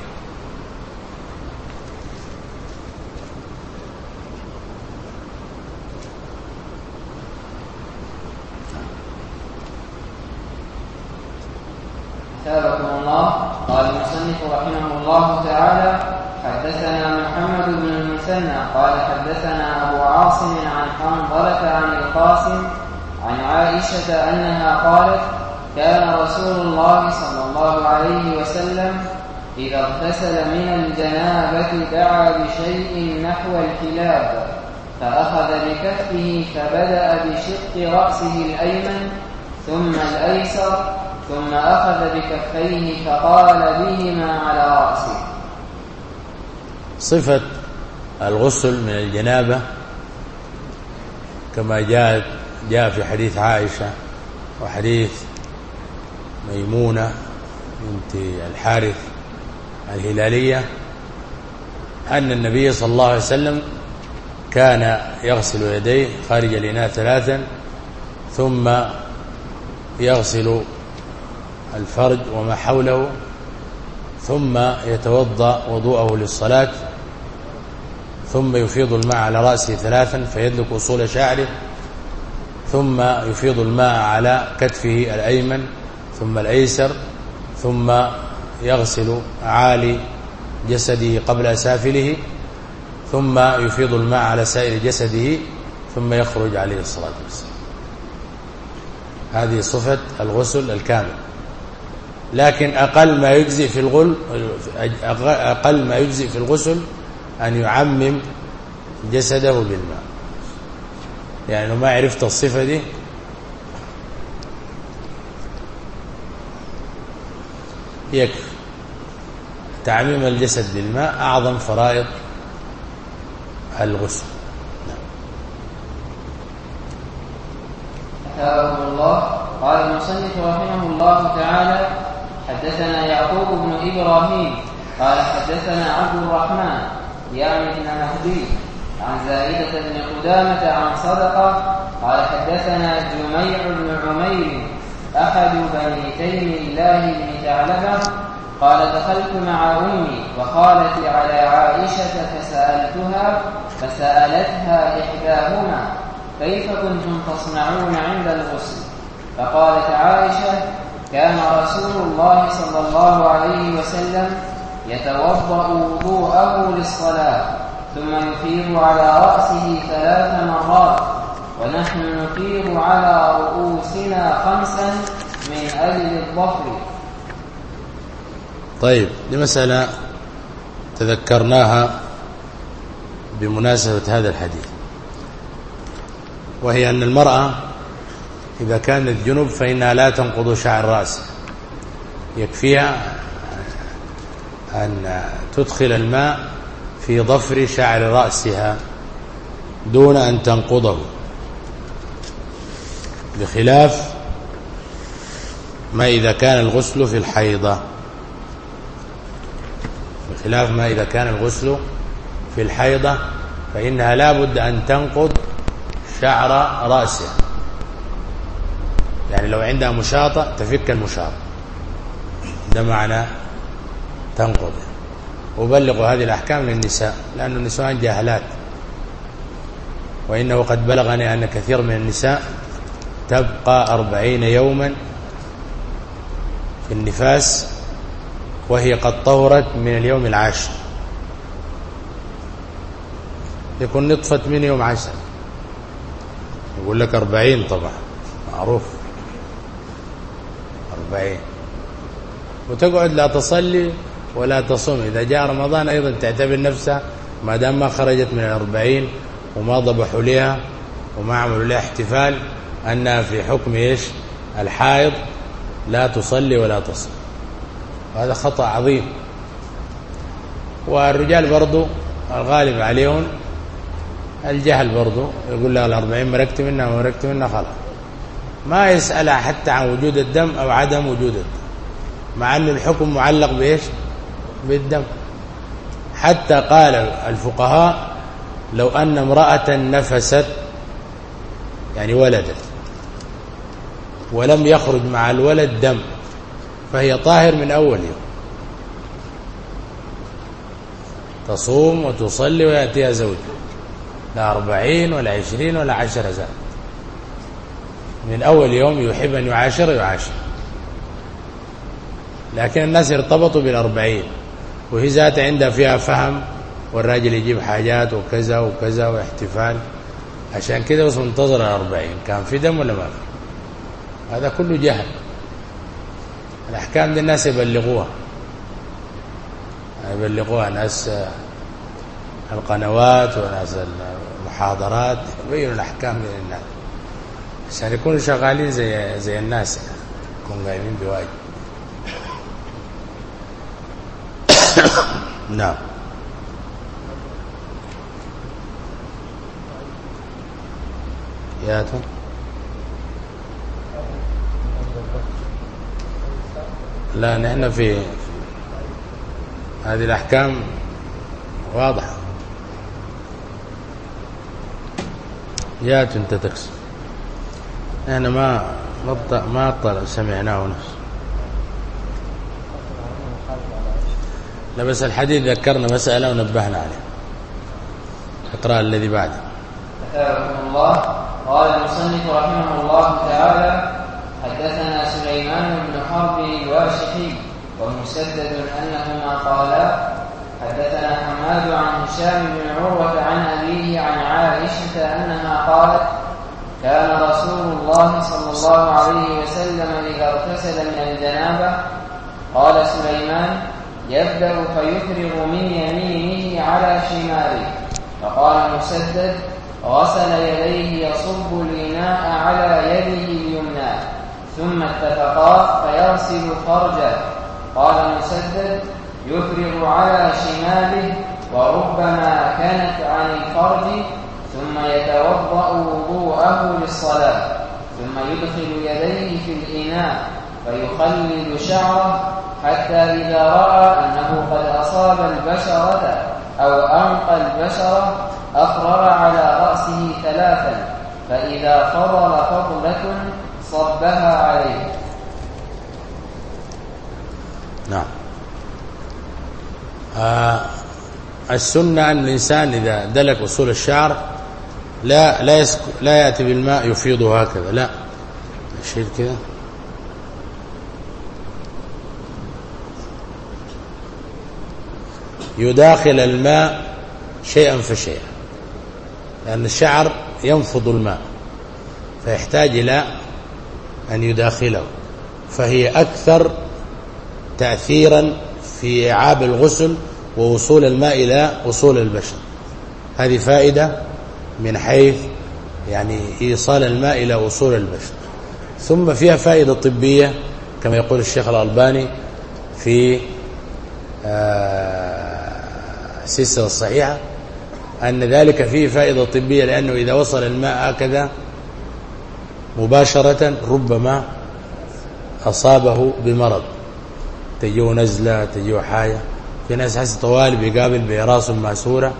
أثابكم الله. قال المصنف رحمه الله تعالى: حدثنا محمد بن المثنى قال حدثنا أبو عاصم عن حنظلة عن القاسم عن عائشة أنها قالت: كان رسول الله صلى الله عليه وسلم إذا اغتسل من الجنابة دعا بشيء نحو الكلاب، فأخذ بكفه فبدأ بشق رأسه الأيمن ثم الأيسر، ثم أخذ بكفيه فقال بهما على رأسه. صفة الغسل من الجنابة كما جاء جاء في حديث عائشة وحديث ميمونة بنت الحارث الهلالية أن النبي صلى الله عليه وسلم كان يغسل يديه خارج الإناء ثلاثا، ثم يغسل الفرج وما حوله، ثم يتوضأ وضوءه للصلاة، ثم يفيض الماء على رأسه ثلاثا فيدلك أصول شعره، ثم يفيض الماء على كتفه الأيمن ثم الأيسر، ثم يغسل عالي جسده قبل أسافله، ثم يفيض الماء على سائر جسده، ثم يخرج عليه الصلاة والسلام. هذه صفة الغسل الكامل. لكن أقل ما يجزئ في الغل أقل ما يجزئ في الغسل أن يعمم جسده بالماء. يعني لو ما عرفت الصفة دي يكفي. تعميم الجسد بالماء أعظم فرائض الغسل. أثابكم الله. قال المصنف رحمه الله تعالى: حدثنا يعقوب بن إبراهيم قال حدثنا عبد الرحمن يعني ابن مهدي عن زائدة بن قدامة عن صدقة قال حدثنا جميع بن عمير أحد بني تيم الله بن ثعلبة قال دخلت مع أمي وخالتي على عائشة فسألتها فسألتها إحداهما كيف كنتم تصنعون عند الغسل؟ فقالت عائشة كان رسول الله صلى الله عليه وسلم يتوضأ وضوءه للصلاة ثم يفيض على رأسه ثلاث مرات ونحن نفيض على رؤوسنا خمسا من أجل الظفر. طيب، دي مسألة تذكرناها بمناسبة هذا الحديث، وهي أن المرأة إذا كانت جنب فإنها لا تنقض شعر رأسها، يكفيها أن تدخل الماء في ضفر شعر رأسها دون أن تنقضه، بخلاف ما إذا كان الغسل في الحيضة بخلاف ما إذا كان الغسل في الحيضة فإنها لا بد أن تنقض شعر رأسها. يعني لو عندها مشاطة تفك المشاطة، ده معنى تنقض. وبلغوا هذه الأحكام للنساء لأن النساء جاهلات، وإنه قد بلغني أن كثير من النساء تبقى أربعين يوما في النفاس وهي قد طهرت من اليوم العاشر، يكون نطفت من يوم عشر، يقول لك أربعين طبعا معروف أربعين، وتقعد لا تصلي ولا تصوم. إذا جاء رمضان أيضا تعتبر نفسها ما دام ما خرجت من الأربعين وما ضبحوا لها وما عملوا لها احتفال أنها في حكم إيش الحائض، لا تصلي ولا تصوم. هذا خطأ عظيم. والرجال برضو الغالب عليهم الجهل، برضو يقول لها الأربعين مركت منها ومركت منها خلاص، ما يسألها حتى عن وجود الدم أو عدم وجود الدم، مع أن الحكم معلق بإيش بالدم. حتى قال الفقهاء لو أن امرأة نفست يعني ولدت ولم يخرج مع الولد دم فهي طاهر من أول يوم، تصوم وتصلي ويأتيها زوجها، لا أربعين ولا عشرين ولا عشر زاد، من أول يوم يحب أن يعاشر يعاشر. لكن الناس ارتبطوا بالأربعين، وهي ذات عندها فيها فهم، والراجل يجيب حاجات وكذا وكذا واحتفال، عشان كده بس منتظر الأربعين كان في دم ولا ما في. هذا كله جهل. الأحكام دي الناس يبلغوها يبلغوها ناس القنوات وناس المحاضرات، يبينوا الأحكام للناس عشان يكونوا شغالين زي زي الناس، يكونوا قايمين بواجب. نعم. ياتون لا، نحن في هذه الأحكام واضحة. يات انت تكسب، نحن ما ما طلع سمعناه نفسه. لا بس الحديث ذكرنا مسألة ونبهنا عليه. اقرأ الذي بعده. أثابكم الله. قال المصنف رحمه الله تعالى حدثنا سليمان بن حرب الواشحي ومسدد أنهما قالا حدثنا حماد عن هشام بن عروة عن أبيه عن عائشة أنها قالت كان رسول الله صلى الله عليه وسلم إذا اغتسل من الجنابة قال سليمان يبدأ فيفرغ من يمينه على شماله. فقال مسدد غسل يديه يصب الإناء على يده اليمنى ثم اتفقا فيغسل فرجه. قال مسدد يفرغ على شماله وربما كانت عن الفرج ثم يتوضأ وضوءه للصلاة ثم يدخل يديه في الإناء فيخلل شعره حتى إذا رأى أنه قد أصاب البشرة أو أنقى البشرة أفرغ على رأسه ثلاثا، فإذا فضل فضلة صبها عليه. نعم. آه السنة أن الإنسان إذا دلك أصول الشعر لا لا يسك لا يأتي بالماء يفيضه هكذا، لا يشيل كذا يداخل الماء شيئا فشيئا، لأن الشعر ينفض الماء فيحتاج إلى أن يداخله، فهي أكثر تأثيرا في إعاب الغسل ووصول الماء إلى وصول البشر. هذه فائدة من حيث يعني إيصال الماء إلى وصول البشر. ثم فيها فائدة طبية كما يقول الشيخ الألباني في السلسلة الصحيحة أن ذلك فيه فائدة طبية، لأنه إذا وصل الماء هكذا مباشرة ربما أصابه بمرض، تجيه نزلة، تجيه حاجة. في ناس حس طوال بيقابل براس ماسورة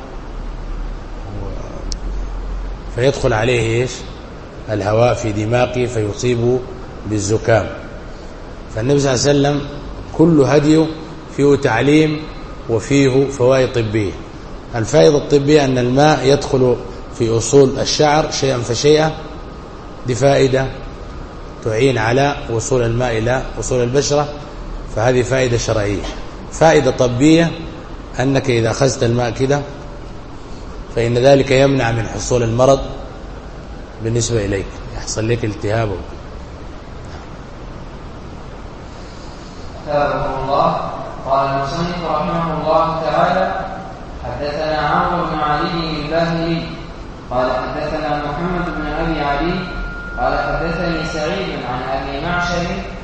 فيدخل عليه إيش الهواء في دماغه فيصيبه بالزكام. فالنبي صلى الله عليه وسلم كل هديه فيه تعليم وفيه فوائد طبية. الفائدة الطبية أن الماء يدخل في أصول الشعر شيئا فشيئا، دي فائدة تعين على وصول الماء إلى وصول البشرة، فهذه فائدة شرعية. فائدة طبية أنك إذا أخذت الماء كده فإن ذلك يمنع من حصول المرض بالنسبة إليك، يحصل لك التهاب. أثابه الله. قال المصنف رحمه الله تعالى: حدثنا عمرو بن علي الباهلي قال حدثنا محمد بن أبي علي قال حدثني سعيد عن أبي معشر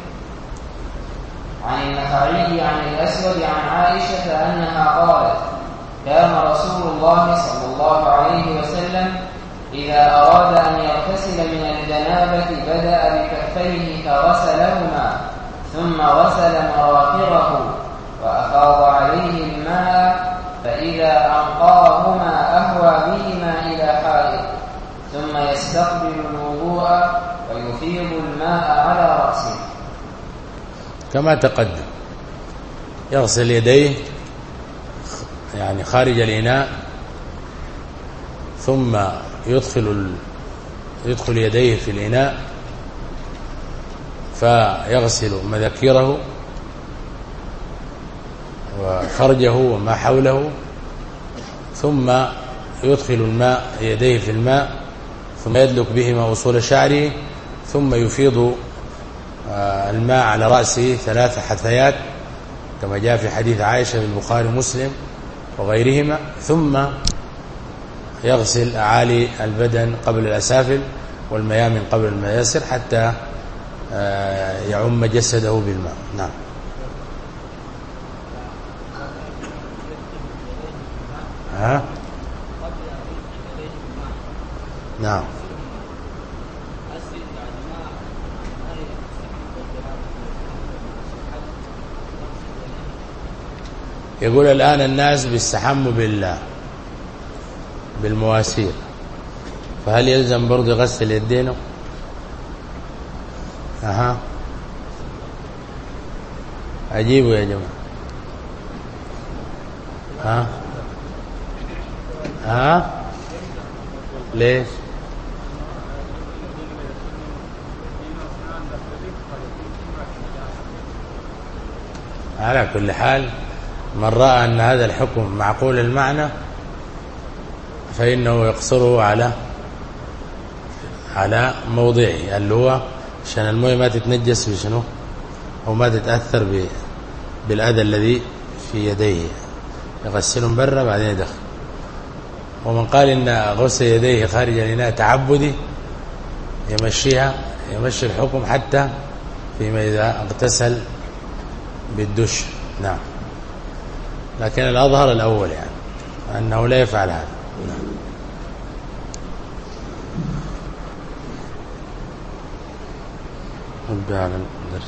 عن النخعي عن الأسود عن عائشة أنها قالت: كان رسول الله صلى الله عليه وسلم إذا أراد أن يغتسل من الجنابة بدأ بكفيه فغسلهما ثم غسل مراقره وأفاض عليه الماء، فإذا أنقاهما أهوى بهما إلى حائط ثم يستقبل الوضوء ويفيض الماء على رأسه. كما تقدم يغسل يديه يعني خارج الإناء، ثم يدخل ال... يدخل يديه في الإناء فيغسل مذاكيره وخرجه وما حوله، ثم يدخل الماء يديه في الماء ثم يدلك بهما وصول شعره، ثم يفيض الماء على رأسه ثلاث حثيات كما جاء في حديث عائشة في البخاري ومسلم وغيرهما، ثم يغسل أعالي البدن قبل الأسافل والميامن قبل المياسر حتى يعم جسده بالماء. نعم. ها؟ نعم. يقول الآن الناس بيستحموا بالله بالمواسير، فهل يلزم برضه غسل يدينه؟ أها أجيبوا يا جماعة. ها ها ليش؟ على كل حال من رأى أن هذا الحكم معقول المعنى فإنه يقصره على على موضعه اللي هو عشان المويه ما تتنجس بشنو أو ما تتأثر بالأذى الذي في يديه، يغسلهم برا بعدين يدخل. ومن قال إن غسل يديه خارج الإناء تعبدي يمشيها يمشي الحكم حتى فيما إذا اغتسل بالدش. نعم. لكن الأظهر الأول يعني أنه لا يفعل هذا. نعم. نبدأ على الدرس.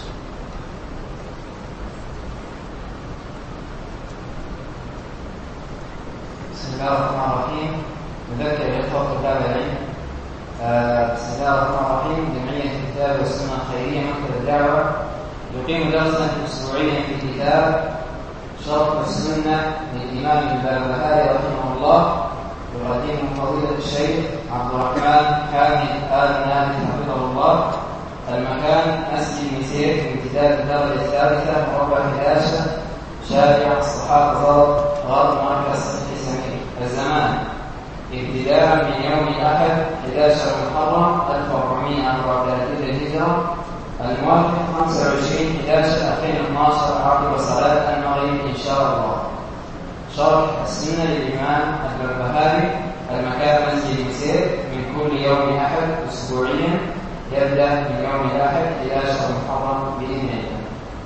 الله الرحمن الرحيم. نذكر الإخوة طلاب العلم بسم الله الرحمن الرحيم. جمعية الكتاب والسنة الخيرية مكتب الدعوة يقيم درسا أسبوعيا في كتاب شرح السنة للإمام البربهاري رحمه الله، يقدمه فضيلة الشيخ عبد الرحمن حامد آل نادي حفظه الله. المكان مسجد مسير في امتداد الدرجة الثالثة مربع الهاشة شارع الصحابة غرب مركز صحي سمير. الزمان ابتداء من يوم الأحد أحد عشر محرم ألف وأربعمائة وأربعة وثلاثين للهجرة الموافق خمسة وعشرين أحد عشر ألفين واثني عشر عقب صلاة المغرب إن شاء الله. شرح السنة للإمام البربهاري. المكان مسجد مسير من كل يوم أحد أسبوعيا يبدأ من يوم الأحد أحد عشر محرم بإذن الله.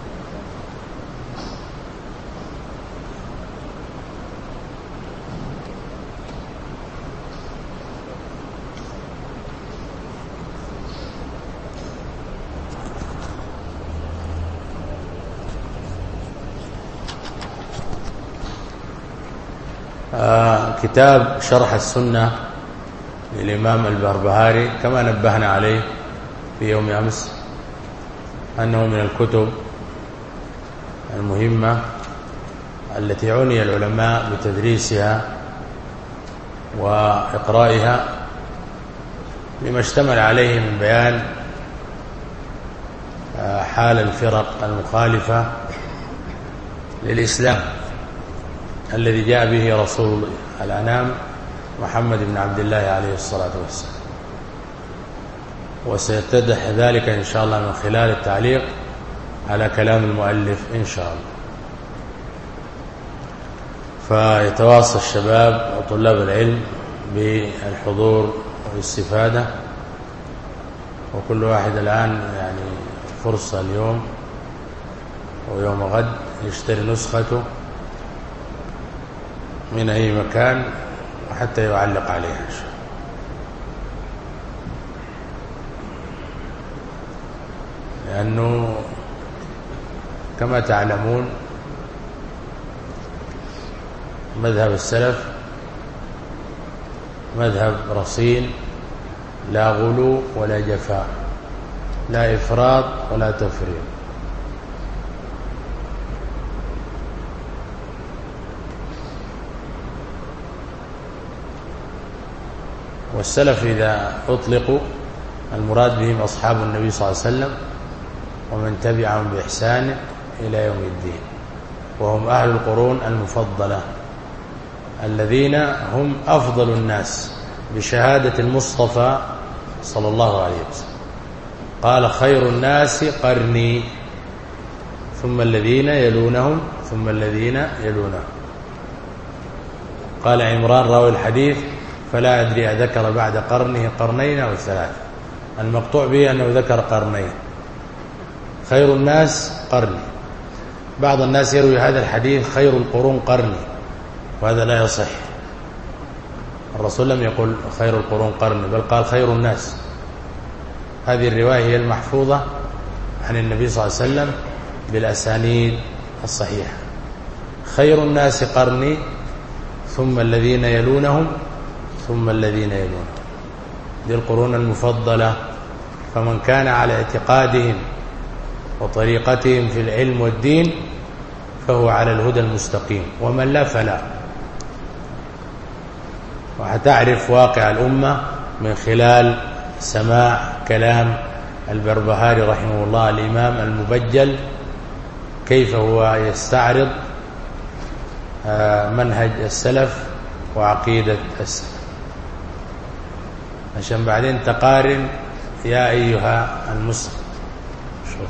آه كتاب شرح السنة للإمام البربهاري كما نبهنا عليه في يوم أمس أنه من الكتب المهمة التي عني العلماء بتدريسها وإقرائها لما اشتمل عليه من بيان آه حال الفرق المخالفة للإسلام الذي جاء به رسول الأنام محمد بن عبد الله عليه الصلاة والسلام. وسيتضح ذلك إن شاء الله من خلال التعليق على كلام المؤلف إن شاء الله. فيتواصى الشباب وطلاب العلم بالحضور والاستفادة، وكل واحد الآن يعني فرصة اليوم ويوم غد يشتري نسخته من أي مكان وحتى يعلق عليها إن شاء الله. لأنه كما تعلمون مذهب السلف مذهب رصين، لا غلو ولا جفاء، لا إفراط ولا تفريط. والسلف إذا أطلقوا المراد بهم أصحاب النبي صلى الله عليه وسلم ومن تبعهم بإحسان إلى يوم الدين، وهم أهل القرون المفضلة الذين هم أفضل الناس بشهادة المصطفى صلى الله عليه وسلم. قال خير الناس قرني ثم الذين يلونهم ثم الذين يلونهم. قال عمران راوي الحديث فلا أدري أذكر بعد قرنه قرنين أو ثلاثة، المقطوع به أنه ذكر قرنين. خير الناس قرني. بعض الناس يروي هذا الحديث خير القرون قرني، وهذا لا يصح. الرسول لم يقل خير القرون قرني، بل قال خير الناس. هذه الرواية هي المحفوظة عن النبي صلى الله عليه وسلم بالأسانيد الصحيحة. خير الناس قرني ثم الذين يلونهم ثم الذين يلونهم. دي القرون المفضلة. فمن كان على اعتقادهم وطريقتهم في العلم والدين فهو على الهدى المستقيم، ومن لا فلا. وهتعرف واقع الأمة من خلال سماع كلام البربهاري رحمه الله الإمام المبجل، كيف هو يستعرض منهج السلف وعقيدة السلف، عشان بعدين تقارن. يا أيها المسلم، شوف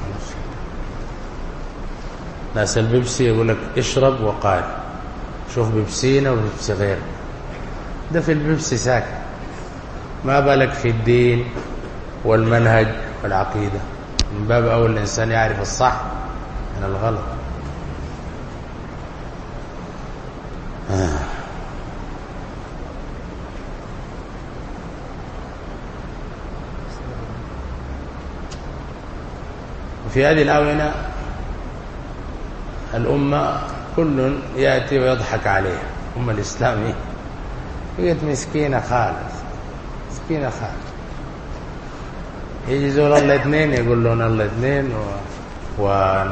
ناس البيبسي يقول لك اشرب وقال، شوف بيبسينا وبيبسي غير ده. في البيبسي ساكت، ما بالك في الدين والمنهج والعقيدة. من باب أول الإنسان يعرف الصح من الغلط. آه. في هذه الآونة الأمة كل يأتي ويضحك عليها. أمة الإسلامية بقت مسكينة خالص، مسكينة خالص. يجي زول الله اثنين يقول لنا الله اثنين و... و...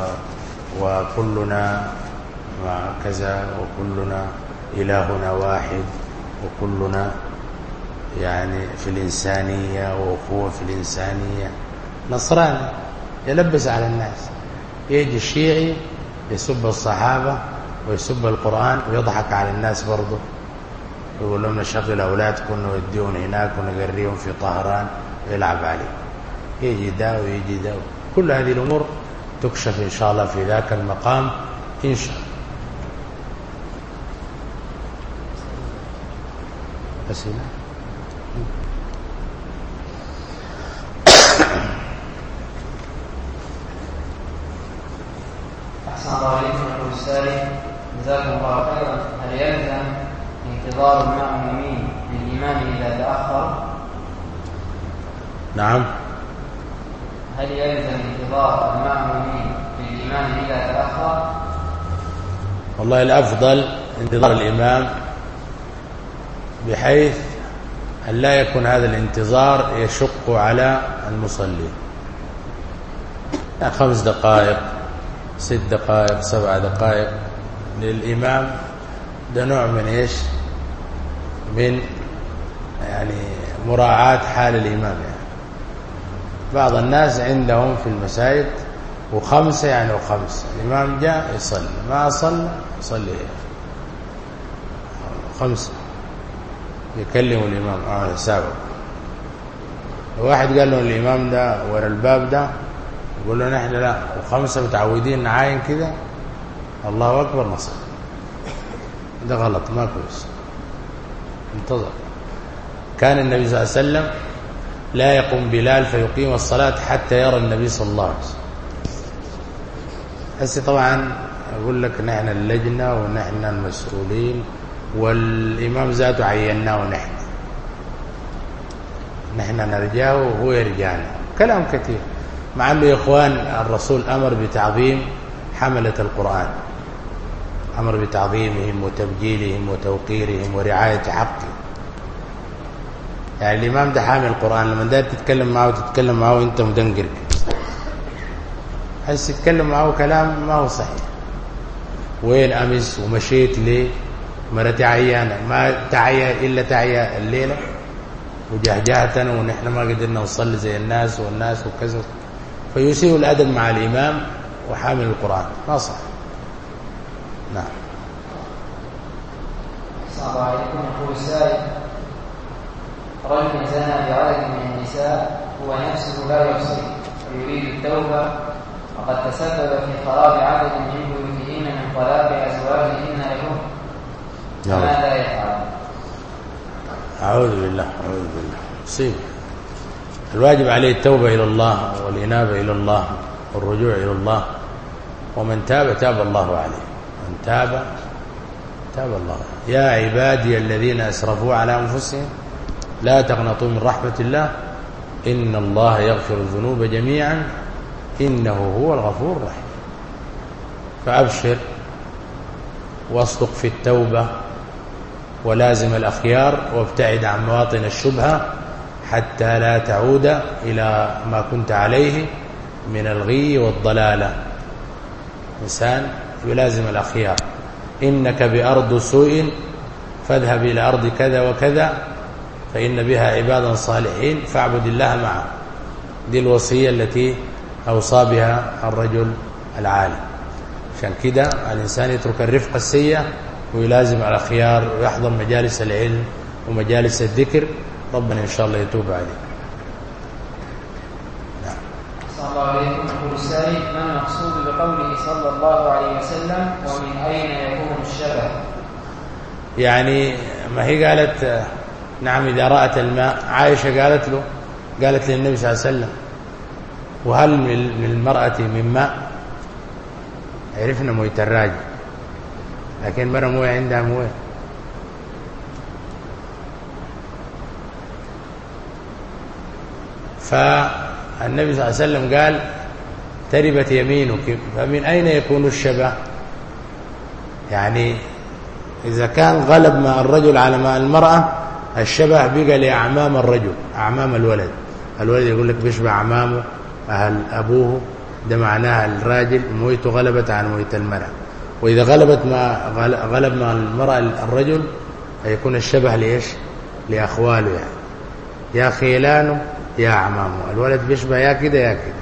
وكلنا مع كذا، وكلنا إلهنا واحد، وكلنا يعني في الإنسانية وأخوة في الإنسانية. نصراني يلبس على الناس. يجي الشيعي يسب الصحابة ويسب القرآن ويضحك على الناس برضه، يقول لهم نشغل أولادكم ونوديهم هناك ونقريهم في طهران ويلعب عليه. يجي دا ويجي دا. كل هذه الأمور تكشف إن شاء الله في ذاك المقام إن شاء الله. أسئلة؟ أحسن الله عليكم يقول السائل جزاكم الله خيرا، هل يلزم انتظار المأمومين للإمام إذا تأخر؟ نعم. هل يلزم انتظار المأمومين للإمام إذا تأخر؟ والله الأفضل انتظار الإمام، بحيث أن لا يكون هذا الانتظار يشق على المصلي. خمس دقائق، ست دقائق، سبع دقائق للإمام، ده نوع من إيش؟ من يعني مراعاة حال الإمام. يعني بعض الناس عندهم في المساجد وخمسة يعني وخمسة، الإمام جاء يصلي، ما صلى يصلي خمسة، يكلم الإمام اه سابق. واحد قال له الإمام ده ورا الباب ده، يقول له نحن لا، وخمسة متعودين نعاين كده الله أكبر نصر. ده غلط، ما كويس. انتظر. كان النبي صلى الله عليه وسلم لا يقوم بلال فيقيم الصلاة حتى يرى النبي صلى الله عليه وسلم. هسه طبعا أقول لك نحن اللجنة ونحن المسؤولين والإمام ذاته عيناه، ونحن نحن نرجاه وهو يرجعنا، كلام كثير. مع أنه يا إخوان الرسول أمر بتعظيم حملة القرآن، أمر بتعظيمهم وتبجيلهم وتوقيرهم ورعاية حقه. يعني الإمام ده حامل القرآن، لما دار تتكلم معه تتكلم معه وانت مدنقر، حس تتكلم معه كلام ما هو صحيح. وين أمس ومشيت ليه؟ مرتي عيانة، ما تعيا إلا تعيا الليلة وجهجهتنا ونحن ما قدرنا نصلي زي الناس والناس وكذا، فيسيء الأدب مع الإمام وحامل القرآن، ما صح. نعم. السلام عليكم. يقول السائل رجل زنى بعدد من النساء هو نفسه لا يحصي ويريد التوبة، وقد تسبب في خراب عدد من بيوتهن من طلاق أزواجهن لهم، فماذا يفعل؟ أعوذ بالله أعوذ بالله. صيب. الواجب عليه التوبة إلى الله والإنابة إلى الله والرجوع إلى الله، ومن تاب تاب الله عليه، من تاب تاب الله. يا عبادي الذين أسرفوا على أنفسهم لا تقنطوا من رحمة الله إن الله يغفر الذنوب جميعا إنه هو الغفور الرحيم. فأبشر واصدق في التوبة ولازم الأخيار وابتعد عن مواطن الشبهة حتى لا تعود إلى ما كنت عليه من الغي والضلالة. إنسان يلازم الأخيار. إنك بأرض سوء فاذهب إلى أرض كذا وكذا فإن بها عبادا صالحين فاعبد الله معه. دي الوصية التي أوصى بها الرجل العالم. عشان كده الإنسان يترك الرفقة السيئة ويلازم الأخيار ويحضر مجالس العلم ومجالس الذكر. ربنا إن شاء الله يتوب عليه. نعم. صلى الله عليكم. يقول السائل ما المقصود بقوله صلى الله عليه وسلم ومن أين يكون الشبه؟ يعني ما هي قالت نعم إذا رأت الماء، عائشة قالت له قالت للنبي صلى الله عليه وسلم وهل من المرأة من ماء؟ عرفنا موية الراجل، لكن مرة موية عندها موية. فالنبي صلى الله عليه وسلم قال تربت يمينك، فمن أين يكون الشبه؟ يعني إذا كان غلب ماء الرجل على ماء المرأة الشبه بقى لأعمام الرجل، أعمام الولد. الولد يقول لك بيشبه أعمامه أهل أبوه، ده معناها الراجل مويته غلبت عن مويت المرأة. وإذا غلبت ما غلب ماء المرأة الرجل هيكون الشبه ليش؟ لأخواله، يعني يا خيلانه يا أعمامه. الولد بيشبه يا كده يا كده.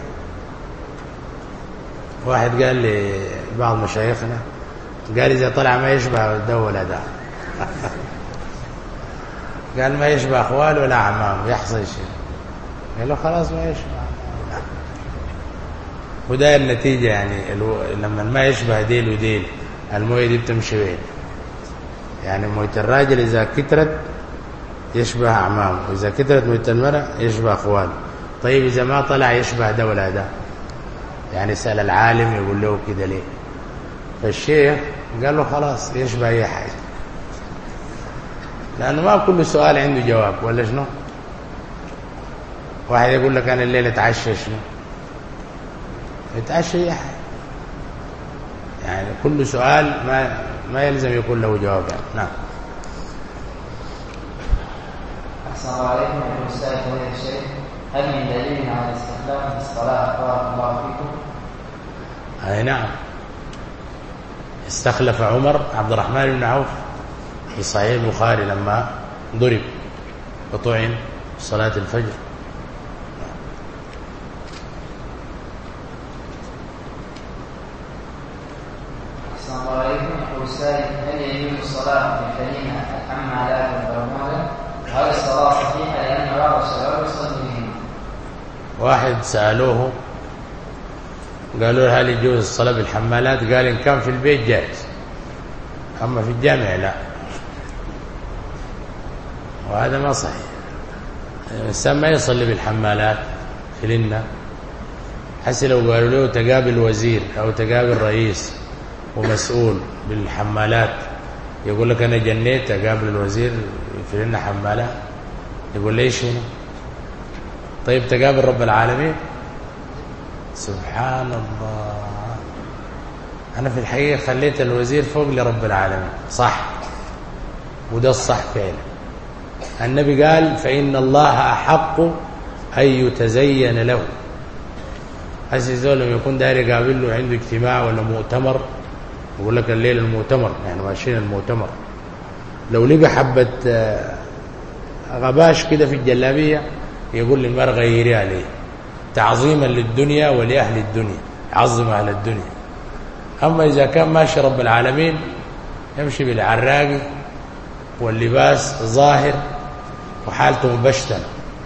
واحد قال لي بعض مشايخنا قال إذا طلع ما يشبه ده ولا ده قال ما يشبه أخواله ولا أعمامه يحصل شيء. قال له خلاص ما يشبه. وده النتيجة، يعني لما ما يشبه ديل وديل الموية دي بتمشي بين، يعني موية الراجل إذا كترت يشبه أعمامه، وإذا كترت موية المرأة يشبه أخواله. طيب إذا ما طلع يشبه ده ولا ده، يعني سأل العالم يقول له كده ليه؟ فالشيخ قال له خلاص يشبه أي حاجة، لأنه ما كل سؤال عنده جواب ولا شنو. واحد يقول لك أنا الليلة اتعشى شنو؟ اتعشى أي حاجة، يعني كل سؤال ما ما يلزم يكون له جواب يعني. نعم. السلام عليكم ورحمة الله وبركاته. هل من دليل على الاستخلاف في الصلاة بارك الله فيكم؟ أي نعم. استخلف عمر عبد الرحمن بن عوف في صحيح البخاري لما ضرب وطعن صلاة الفجر. السلام عليكم. يقول السائل هل يجوز الصلاة بالكلمة الحمالات والبرمجة؟ هل الصلاة صحيحة لأن بعض الشباب يصلي بهما؟ واحد سألوه قالوا له هل يجوز الصلاة بالحمالات؟ قال إن كان في البيت جائز، أما في الجامع لا، وهذا ما صحيح. الإنسان ما يصلي بالحمالات في لنا، حسي لو قالوا له تقابل وزير أو تقابل رئيس ومسؤول بالحمالات يقول لك أنا جنيت أقابل الوزير في لنا حمالات، يقول ليش هنا؟ طيب تقابل رب العالمين؟ سبحان الله. أنا في الحقيقة خليت الوزير فوق لرب العالمين، صح، وده الصح فعلا. النبي قال فإن الله أحق أن يتزين له. هسي زول لما يكون داير يقابل له عنده اجتماع ولا مؤتمر يقول لك الليلة المؤتمر، يعني ماشيين المؤتمر، لو لقى حبة غباش كده في الجلابية يقول للمرأة غيريها ليه، تعظيما للدنيا ولأهل الدنيا، يعظم أهل الدنيا. أما إذا كان ماشي رب العالمين يمشي بالعراقي واللباس ظاهر وحالته مبشتنة،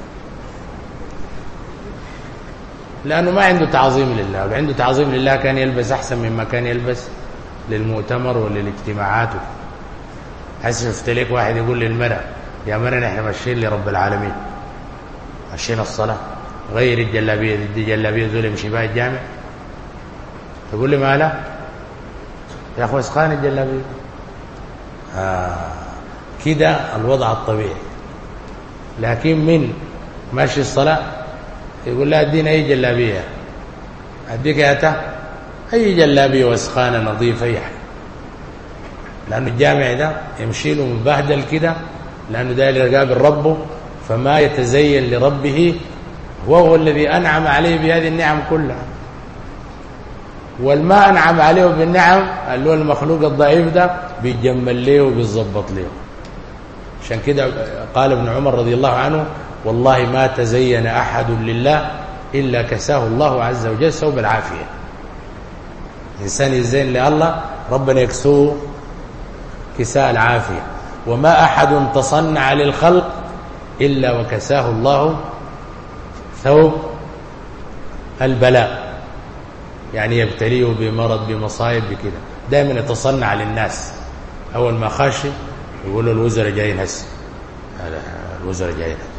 لأنه ما عنده تعظيم لله. لو عنده تعظيم لله كان يلبس أحسن مما كان يلبس للمؤتمر وللاجتماعات. هسه شفت لك واحد يقول للمرأة يا مرأة نحن ماشيين لرب العالمين، ماشيين الصلاة، غير الجلابية دي جلابية زول يمشي بها الجامع، تقول لي ما لا يا أخوة اسخان الجلابية. آه كده الوضع الطبيعي. لكن من ماشي الصلاة يقول لا ادينا أي جلابية، أديك يا أي جلابية واسخانة نظيفة أي حاجة، لأنه الجامع ده يمشي له مبهدل كده، لأنه ده يقابل ربه، فما يتزين لربه وهو الذي أنعم عليه بهذه النعم كلها. والما أنعم عليه بالنعم اللي هو المخلوق الضعيف ده بيتجمل له وبيتظبط له. عشان كده قال ابن عمر رضي الله عنه والله ما تزين أحد لله إلا كساه الله عز وجل ثوب العافية. الإنسان يزين لله ربنا يكسوه كساء العافية. وما أحد تصنع للخلق إلا وكساه الله ثوب البلاء، يعني يبتليه بمرض بمصايب بكده. دائما يتصنع للناس، أول ما خاشي يقول له الوزراء جايين هسه، الوزراء جايين هسه.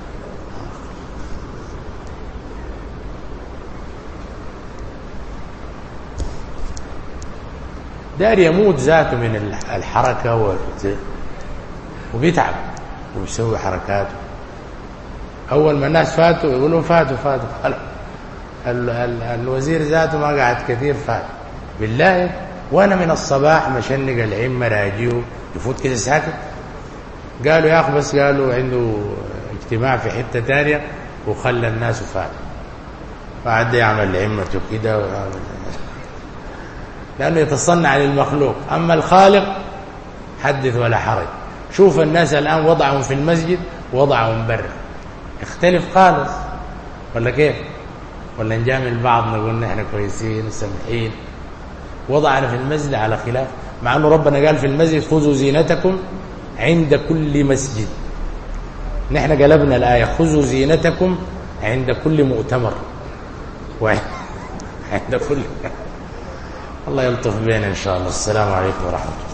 دار يموت ذاته من الحركة وبيتعب وبيسوي حركاته. أول ما الناس فاتوا يقولون فاتوا فاتوا ال ال الوزير ذاته ما قعد كثير فات. بالله وانا من الصباح مشنق العمة راجيه يفوت كده ساكت. قالوا يا اخي بس قالوا عنده اجتماع في حتة تانية وخلى الناس فات، فعد يعمل عمته كده ويعمل، لأنه يتصنع للمخلوق. أما الخالق حدث ولا حرج. شوف الناس الآن وضعهم في المسجد وضعهم برا اختلف خالص، ولا كيف؟ ولا نجامل بعض نقول نحن كويسين وسمحين؟ وضعنا في المسجد على خلاف، مع أنه ربنا قال في المسجد خذوا زينتكم عند كل مسجد. نحن قلبنا الآية خذوا زينتكم عند كل مؤتمر وعند كل الله يلطف بينا إن شاء الله. السلام عليكم ورحمة الله.